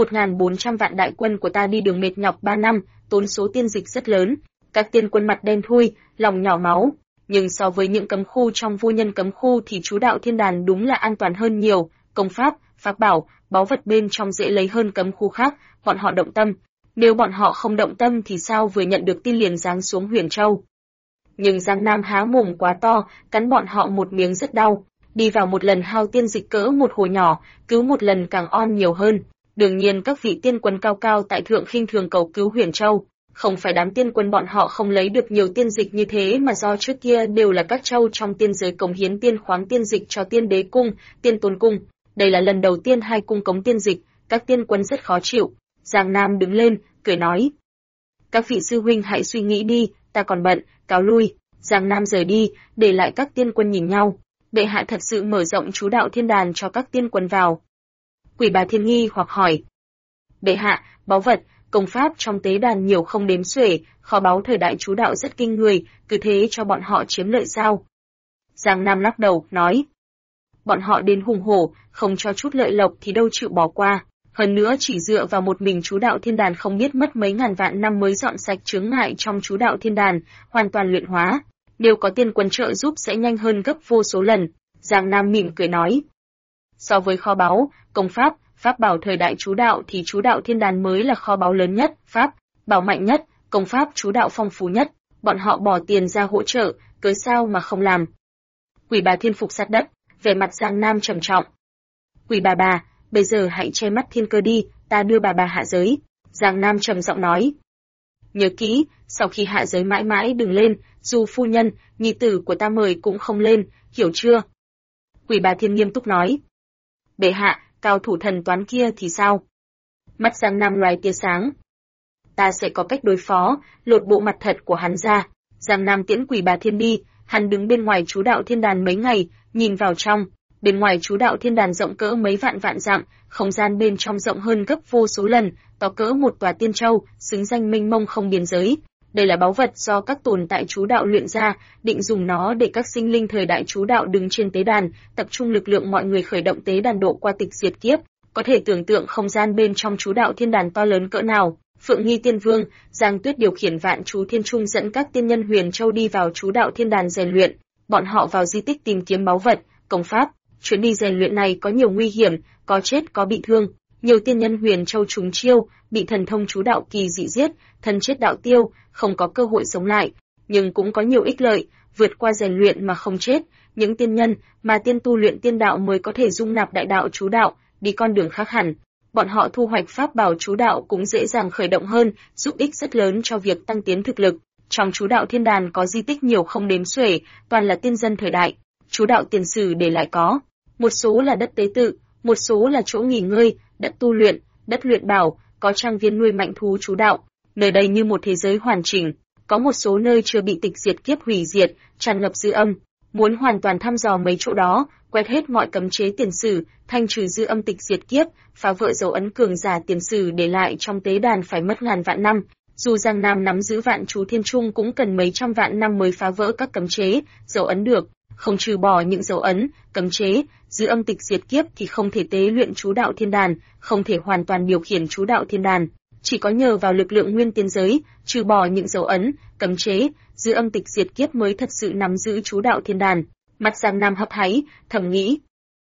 1.400 vạn đại quân của ta đi đường mệt nhọc 3 năm, tốn số tiên dịch rất lớn, các tiên quân mặt đen thui, lòng nhỏ máu. Nhưng so với những cấm khu trong vô nhân cấm khu thì chú đạo thiên đàn đúng là an toàn hơn nhiều, công pháp, pháp bảo, báu vật bên trong dễ lấy hơn cấm khu khác, bọn họ động tâm. Nếu bọn họ không động tâm thì sao vừa nhận được tin liền giáng xuống Huyền Châu. Nhưng Giang Nam há mồm quá to, cắn bọn họ một miếng rất đau, đi vào một lần hao tiên dịch cỡ một hồ nhỏ, cứu một lần càng on nhiều hơn. Đương nhiên các vị tiên quân cao cao tại thượng khinh thường cầu cứu Huyền Châu. Không phải đám tiên quân bọn họ không lấy được nhiều tiên dịch như thế mà do trước kia đều là các châu trong tiên giới cống hiến tiên khoáng tiên dịch cho tiên đế cung, tiên tôn cung. Đây là lần đầu tiên hai cung cống tiên dịch, các tiên quân rất khó chịu. Giang Nam đứng lên, cười nói. Các vị sư huynh hãy suy nghĩ đi, ta còn bận, cáo lui. Giang Nam rời đi, để lại các tiên quân nhìn nhau. Bệ hạ thật sự mở rộng chú đạo thiên đàn cho các tiên quân vào. Quỷ Bà Thiên nghi hoặc hỏi. Bệ hạ, báu vật, công pháp trong tế đàn nhiều không đếm xuể, kho báu thời đại chú đạo rất kinh người, cứ thế cho bọn họ chiếm lợi sao? Giang Nam lắc đầu, nói. Bọn họ đến hùng hổ, không cho chút lợi lộc thì đâu chịu bỏ qua. Hơn nữa chỉ dựa vào một mình chú đạo thiên đàn không biết mất mấy ngàn vạn năm mới dọn sạch chướng ngại trong chú đạo thiên đàn, hoàn toàn luyện hóa. Nếu có tiên quân trợ giúp sẽ nhanh hơn gấp vô số lần. Giang Nam mỉm cười nói. So với kho báu, công pháp, pháp bảo thời đại chú đạo thì chú đạo thiên đàn mới là kho báu lớn nhất, pháp bảo mạnh nhất, công pháp chú đạo phong phú nhất, bọn họ bỏ tiền ra hỗ trợ, cớ sao mà không làm. Quỷ bà thiên phục sát đất, vẻ mặt Giang Nam trầm trọng. Quỷ bà, bây giờ hãy che mắt thiên cơ đi, ta đưa bà hạ giới. Giang Nam trầm giọng nói. Nhớ kỹ, sau khi hạ giới mãi mãi đừng lên, dù phu nhân, nhi tử của ta mời cũng không lên, hiểu chưa? Quỷ bà thiên nghiêm túc nói. Bệ hạ, cao thủ thần toán kia thì sao? Mắt Giang Nam loài tia sáng. Ta sẽ có cách đối phó, lột bộ mặt thật của hắn ra. Giang Nam tiễn quỷ bà thiên đi, hắn đứng bên ngoài chú đạo thiên đàn mấy ngày, nhìn vào trong. Bên ngoài chú đạo thiên đàn rộng cỡ mấy vạn dặm, không gian bên trong rộng hơn gấp vô số lần, to cỡ một tòa tiên châu, xứng danh mênh mông không biên giới. Đây là báu vật do các tồn tại chú đạo luyện ra, định dùng nó để các sinh linh thời đại chú đạo đứng trên tế đàn, tập trung lực lượng mọi người khởi động tế đàn độ qua tịch diệt kiếp. Có thể tưởng tượng không gian bên trong chú đạo thiên đàn to lớn cỡ nào. Phượng Nghi Tiên Vương, Giang Tuyết điều khiển vạn chú thiên trung dẫn các tiên nhân Huyền Châu đi vào chú đạo thiên đàn rèn luyện. Bọn họ vào di tích tìm kiếm báu vật, công pháp. Chuyến đi rèn luyện này có nhiều nguy hiểm, có chết có bị thương. Nhiều tiên nhân Huyền Châu trúng chiêu, bị thần thông chú đạo kỳ dị giết, thân chết đạo tiêu, không có cơ hội sống lại. Nhưng cũng có nhiều ích lợi, vượt qua rèn luyện mà không chết. Những tiên nhân mà tiên tu luyện tiên đạo mới có thể dung nạp đại đạo chú đạo, đi con đường khác hẳn. Bọn họ thu hoạch pháp bảo chú đạo cũng dễ dàng khởi động hơn, giúp ích rất lớn cho việc tăng tiến thực lực. Trong chú đạo thiên đàn có di tích nhiều không đếm xuể, toàn là tiên dân thời đại. Chú đạo tiền sử để lại có. Một số là đất tế tự, một số là chỗ nghỉ ngơi, đất tu luyện, đất luyện bảo, có trang viên nuôi mạnh thú chú đạo. Nơi đây như một thế giới hoàn chỉnh, có một số nơi chưa bị tịch diệt kiếp hủy diệt, tràn ngập dư âm. Muốn hoàn toàn thăm dò mấy chỗ đó, quét hết mọi cấm chế tiền sử, thanh trừ dư âm tịch diệt kiếp, phá vỡ dấu ấn cường giả tiền sử để lại trong tế đàn phải mất ngàn vạn năm. Dù Giang Nam nắm giữ vạn chú thiên trung cũng cần mấy trăm vạn năm mới phá vỡ các cấm chế, dấu ấn được. Không trừ bỏ những dấu ấn, cấm chế, dư âm tịch diệt kiếp thì không thể tế luyện chú đạo thiên đàn, không thể hoàn toàn điều khiển chú đạo thiên đàn. Chỉ có nhờ vào lực lượng nguyên tiên giới, trừ bỏ những dấu ấn, cấm chế, dư âm tịch diệt kiếp mới thật sự nắm giữ chú đạo thiên đàn. Mắt Giang Nam hấp háy, thầm nghĩ.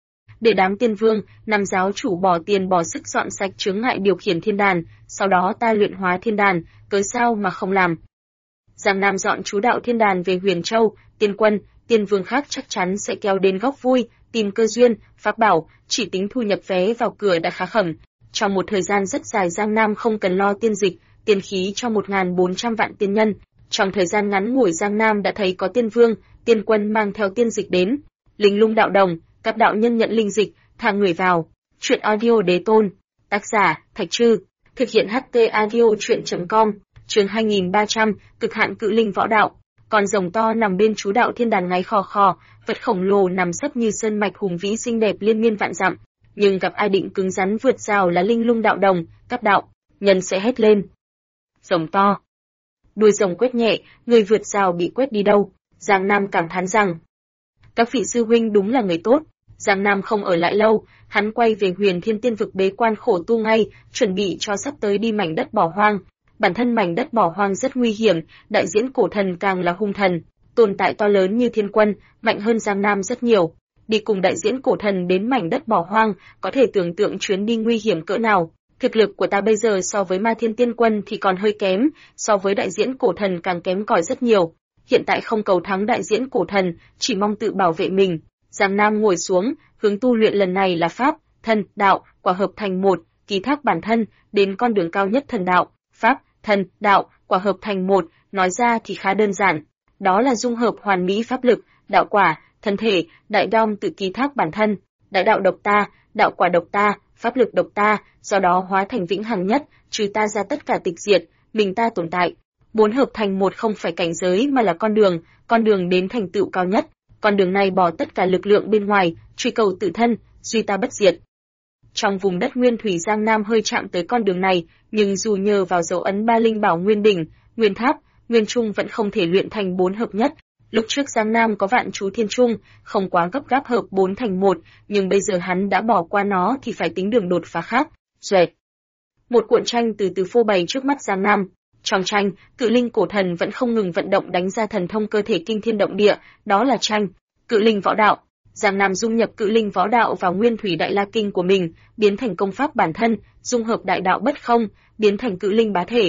Để đám tiên vương, năm giáo chủ bỏ tiền bỏ sức dọn sạch chướng ngại điều khiển thiên đàn, sau đó ta luyện hóa thiên đàn, cớ sao mà không làm. Giang Nam dọn chú đạo thiên đàn về Huyền Châu, tiên quân, tiên vương khác chắc chắn sẽ kéo đến góc vui, tìm cơ duyên, pháp bảo, chỉ tính thu nhập vé vào cửa đã khá khẩm. Trong một thời gian rất dài Giang Nam không cần lo tiên dịch, tiên khí cho 1.400 vạn tiên nhân. Trong thời gian ngắn ngủi Giang Nam đã thấy có tiên vương, tiên quân mang theo tiên dịch đến. Linh lung đạo đồng, các đạo nhân nhận linh dịch, thả người vào. Chuyện audio đế tôn. Tác giả, Thạch Trư. Thực hiện HT audio chuyện.com. Chương 2300, cực hạn cự linh võ đạo. Con rồng to nằm bên chú đạo thiên đàn ngáy khò khò, vật khổng lồ nằm sấp như sơn mạch hùng vĩ xinh đẹp liên miên vạn dặm. Nhưng gặp ai định cứng rắn vượt rào là linh lung đạo đồng, các đạo nhân sẽ hét lên. Rồng to. Đuôi rồng quét nhẹ, người vượt rào bị quét đi đâu? Giang Nam cảm thán rằng, các vị sư huynh đúng là người tốt. Giang Nam không ở lại lâu, hắn quay về Huyền Thiên Tiên vực bế quan khổ tu ngay, chuẩn bị cho sắp tới đi mảnh đất bỏ hoang. Bản thân mảnh đất bỏ hoang rất nguy hiểm, đại diễn cổ thần càng là hung thần, tồn tại to lớn như Thiên Quân, mạnh hơn Giang Nam rất nhiều. Đi cùng đại diễn cổ thần đến mảnh đất bỏ hoang, có thể tưởng tượng chuyến đi nguy hiểm cỡ nào. Thực lực của ta bây giờ so với Ma Thiên Tiên Quân thì còn hơi kém, so với đại diễn cổ thần càng kém cỏi rất nhiều. Hiện tại không cầu thắng đại diễn cổ thần, chỉ mong tự bảo vệ mình. Giang Nam ngồi xuống, hướng tu luyện lần này là pháp, thân, đạo, quả hợp thành một, ký thác bản thân, đến con đường cao nhất thần đạo. Pháp, thân, đạo, quả hợp thành một, nói ra thì khá đơn giản. Đó là dung hợp hoàn mỹ pháp lực, đạo quả, thân thể, đại đom tự ký thác bản thân, đại đạo độc ta, đạo quả độc ta, pháp lực độc ta, do đó hóa thành vĩnh hằng nhất, trừ ta ra tất cả tịch diệt, mình ta tồn tại. Muốn hợp thành một không phải cảnh giới mà là con đường đến thành tựu cao nhất. Con đường này bỏ tất cả lực lượng bên ngoài, truy cầu tự thân, duy ta bất diệt. Trong vùng đất Nguyên Thủy Giang Nam hơi chạm tới con đường này, nhưng dù nhờ vào dấu ấn ba linh bảo Nguyên Đỉnh, Nguyên Tháp, Nguyên Trung vẫn không thể luyện thành 4 hợp nhất. Lúc trước Giang Nam có vạn chú thiên trung, không quá gấp gáp hợp 4 thành 1, nhưng bây giờ hắn đã bỏ qua nó thì phải tính đường đột phá khác. Duệt. Một cuộn tranh từ từ phô bày trước mắt Giang Nam. Trong tranh, cự linh cổ thần vẫn không ngừng vận động đánh ra thần thông cơ thể kinh thiên động địa, đó là tranh cự linh võ đạo. Giang Nam dung nhập cự linh võ đạo vào Nguyên Thủy Đại La Kinh của mình, biến thành công pháp bản thân, dung hợp đại đạo bất không, biến thành cự linh bá thể.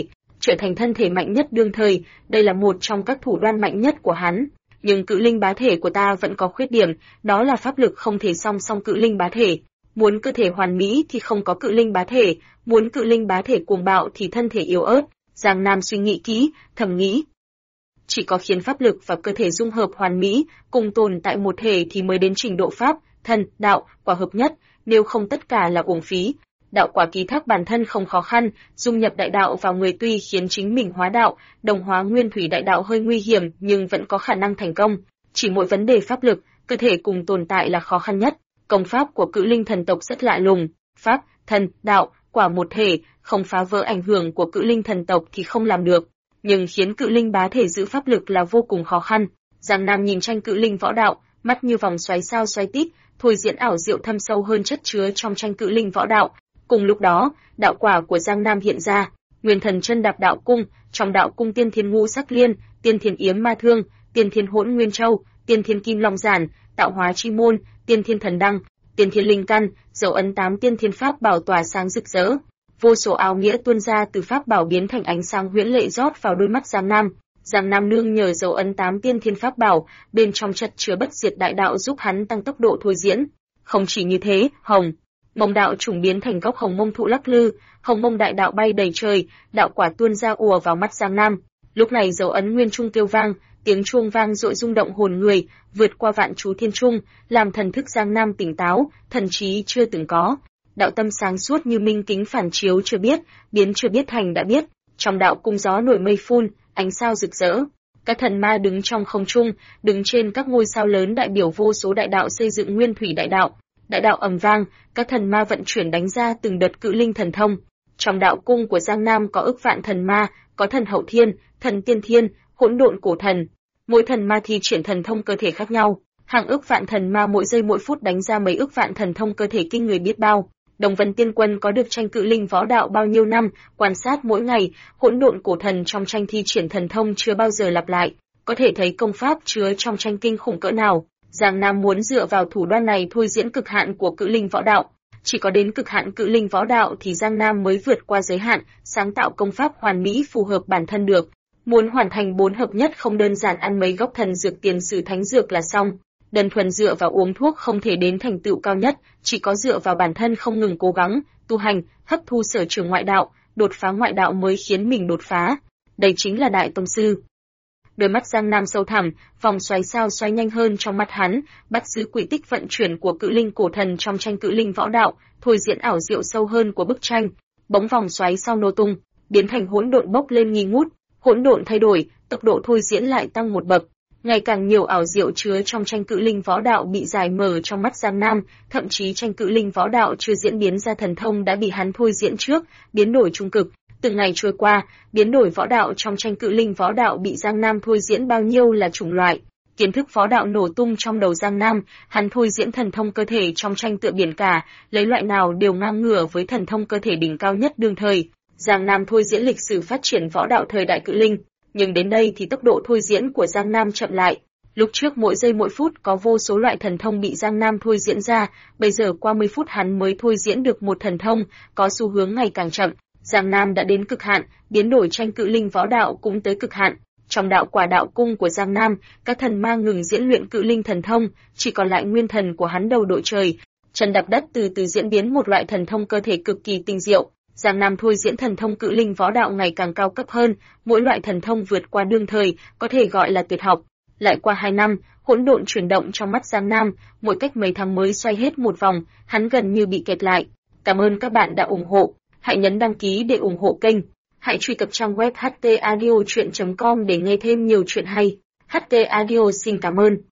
trở thành thân thể mạnh nhất đương thời, đây là một trong các thủ đoạn mạnh nhất của hắn. Nhưng cự linh bá thể của ta vẫn có khuyết điểm, đó là pháp lực không thể song song cự linh bá thể. Muốn cơ thể hoàn mỹ thì không có cự linh bá thể, muốn cự linh bá thể cuồng bạo thì thân thể yếu ớt. Giang Nam suy nghĩ kỹ, thầm nghĩ. Chỉ có khiến pháp lực và cơ thể dung hợp hoàn mỹ, cùng tồn tại một thể thì mới đến trình độ pháp, thân, đạo, quả hợp nhất, nếu không tất cả là uổng phí. Đạo quả ký thác bản thân không khó khăn, dung nhập đại đạo vào người tuy khiến chính mình hóa đạo, đồng hóa nguyên thủy đại đạo hơi nguy hiểm nhưng vẫn có khả năng thành công. Chỉ mỗi vấn đề pháp lực, cơ thể cùng tồn tại là khó khăn nhất. Công pháp của cự linh thần tộc rất lạ lùng, pháp, thân, đạo, quả một thể, không phá vỡ ảnh hưởng của cự linh thần tộc thì không làm được. Nhưng khiến cự linh bá thể giữ pháp lực là vô cùng khó khăn. Giang Nam nhìn tranh cự linh võ đạo, mắt như vòng xoáy sao xoay tít, thôi diễn ảo diệu thâm sâu hơn chất chứa trong tranh cự linh võ đạo. Cùng lúc đó, đạo quả của Giang Nam hiện ra, Nguyên Thần Chân Đạp Đạo Cung, trong đạo cung Tiên Thiên Ngũ Sắc Liên, Tiên Thiên Yếm Ma Thương, Tiên Thiên Hỗn Nguyên Châu, Tiên Thiên Kim Long Giản, Tạo Hóa Chi Môn, Tiên Thiên Thần Đăng, Tiên Thiên Linh Căn, dấu ấn 8 tiên thiên pháp bảo tỏa sáng rực rỡ. Vô số áo nghĩa tuôn ra từ pháp bảo biến thành ánh sáng huyễn lệ rót vào đôi mắt Giang Nam. Giang Nam nương nhờ dấu ấn 8 tiên thiên pháp bảo, bên trong chất chứa bất diệt đại đạo giúp hắn tăng tốc độ thôi diễn. Không chỉ như thế, hồng mông đạo trùng biến thành gốc hồng mông thụ lắc lư, hồng mông đại đạo bay đầy trời, đạo quả tuôn ra ùa vào mắt Giang Nam. Lúc này dấu ấn nguyên trung kêu vang, tiếng chuông vang dội rung động hồn người, vượt qua vạn chú thiên trung, làm thần thức Giang Nam tỉnh táo, thần trí chưa từng có. Đạo tâm sáng suốt như minh kính phản chiếu chưa biết, biến chưa biết thành đã biết. Trong đạo cung gió nổi mây phun, ánh sao rực rỡ. Các thần ma đứng trong không trung, đứng trên các ngôi sao lớn đại biểu vô số đại đạo xây dựng nguyên thủy đại đạo. Đại đạo ầm vang, các thần ma vận chuyển đánh ra từng đợt cự linh thần thông. Trong đạo cung của Giang Nam có ức vạn thần ma, có thần hậu thiên, thần tiên thiên, hỗn độn cổ thần. Mỗi thần ma thi triển thần thông cơ thể khác nhau, hàng ức vạn thần ma mỗi giây mỗi phút đánh ra mấy ức vạn thần thông cơ thể kinh người biết bao. Đồng Vân Tiên Quân có được tranh cự linh võ đạo bao nhiêu năm, quan sát mỗi ngày, hỗn độn cổ thần trong tranh thi triển thần thông chưa bao giờ lặp lại, có thể thấy công pháp chứa trong tranh kinh khủng cỡ nào. Giang Nam muốn dựa vào thủ đoạn này thôi diễn cực hạn của cự linh võ đạo. Chỉ có đến cực hạn cự linh võ đạo thì Giang Nam mới vượt qua giới hạn, sáng tạo công pháp hoàn mỹ phù hợp bản thân được. Muốn hoàn thành 4 hợp nhất không đơn giản ăn mấy gốc thần dược tiền sử thánh dược là xong. Đơn thuần dựa vào uống thuốc không thể đến thành tựu cao nhất, chỉ có dựa vào bản thân không ngừng cố gắng, tu hành, hấp thu sở trường ngoại đạo, đột phá ngoại đạo mới khiến mình đột phá. Đây chính là đại tông sư. Đôi mắt Giang Nam sâu thẳm, vòng xoáy sao xoay nhanh hơn trong mắt hắn, bắt giữ quỹ tích vận chuyển của cự linh cổ thần trong tranh cự linh võ đạo, thôi diễn ảo diệu sâu hơn của bức tranh. Bóng vòng xoáy sau nổ tung, biến thành hỗn độn bốc lên nghi ngút, hỗn độn thay đổi, tốc độ thôi diễn lại tăng một bậc. Ngày càng nhiều ảo diệu chứa trong tranh cự linh võ đạo bị giải mở trong mắt Giang Nam, thậm chí tranh cự linh võ đạo chưa diễn biến ra thần thông đã bị hắn thôi diễn trước, biến đổi trung cực. Từng ngày trôi qua, biến đổi võ đạo trong tranh cự linh võ đạo bị Giang Nam thôi diễn bao nhiêu là chủng loại. Kiến thức võ đạo nổ tung trong đầu Giang Nam, hắn thôi diễn thần thông cơ thể trong tranh tựa biển cả, lấy loại nào đều ngang ngửa với thần thông cơ thể đỉnh cao nhất đương thời. Giang Nam thôi diễn lịch sử phát triển võ đạo thời đại cự linh, nhưng đến đây thì tốc độ thôi diễn của Giang Nam chậm lại. Lúc trước mỗi giây mỗi phút có vô số loại thần thông bị Giang Nam thôi diễn ra, bây giờ qua 10 phút hắn mới thôi diễn được một thần thông, có xu hướng ngày càng chậm. Giang Nam đã đến cực hạn, biến đổi tranh cự linh võ đạo cũng tới cực hạn. Trong đạo quả đạo cung của Giang Nam, các thần ma ngừng diễn luyện cự linh thần thông, chỉ còn lại nguyên thần của hắn đầu đội trời. Chân đạp đất từ từ diễn biến một loại thần thông cơ thể cực kỳ tinh diệu. Giang Nam thôi diễn thần thông cự linh võ đạo ngày càng cao cấp hơn, mỗi loại thần thông vượt qua đương thời, có thể gọi là tuyệt học. Lại qua 2 năm, hỗn độn chuyển động trong mắt Giang Nam, mỗi cách mấy tháng mới xoay hết một vòng, hắn gần như bị kẹt lại. Cảm ơn các bạn đã ủng hộ. Hãy nhấn đăng ký để ủng hộ kênh. Hãy truy cập trang web htaudio.com để nghe thêm nhiều chuyện hay. HT Audio xin cảm ơn.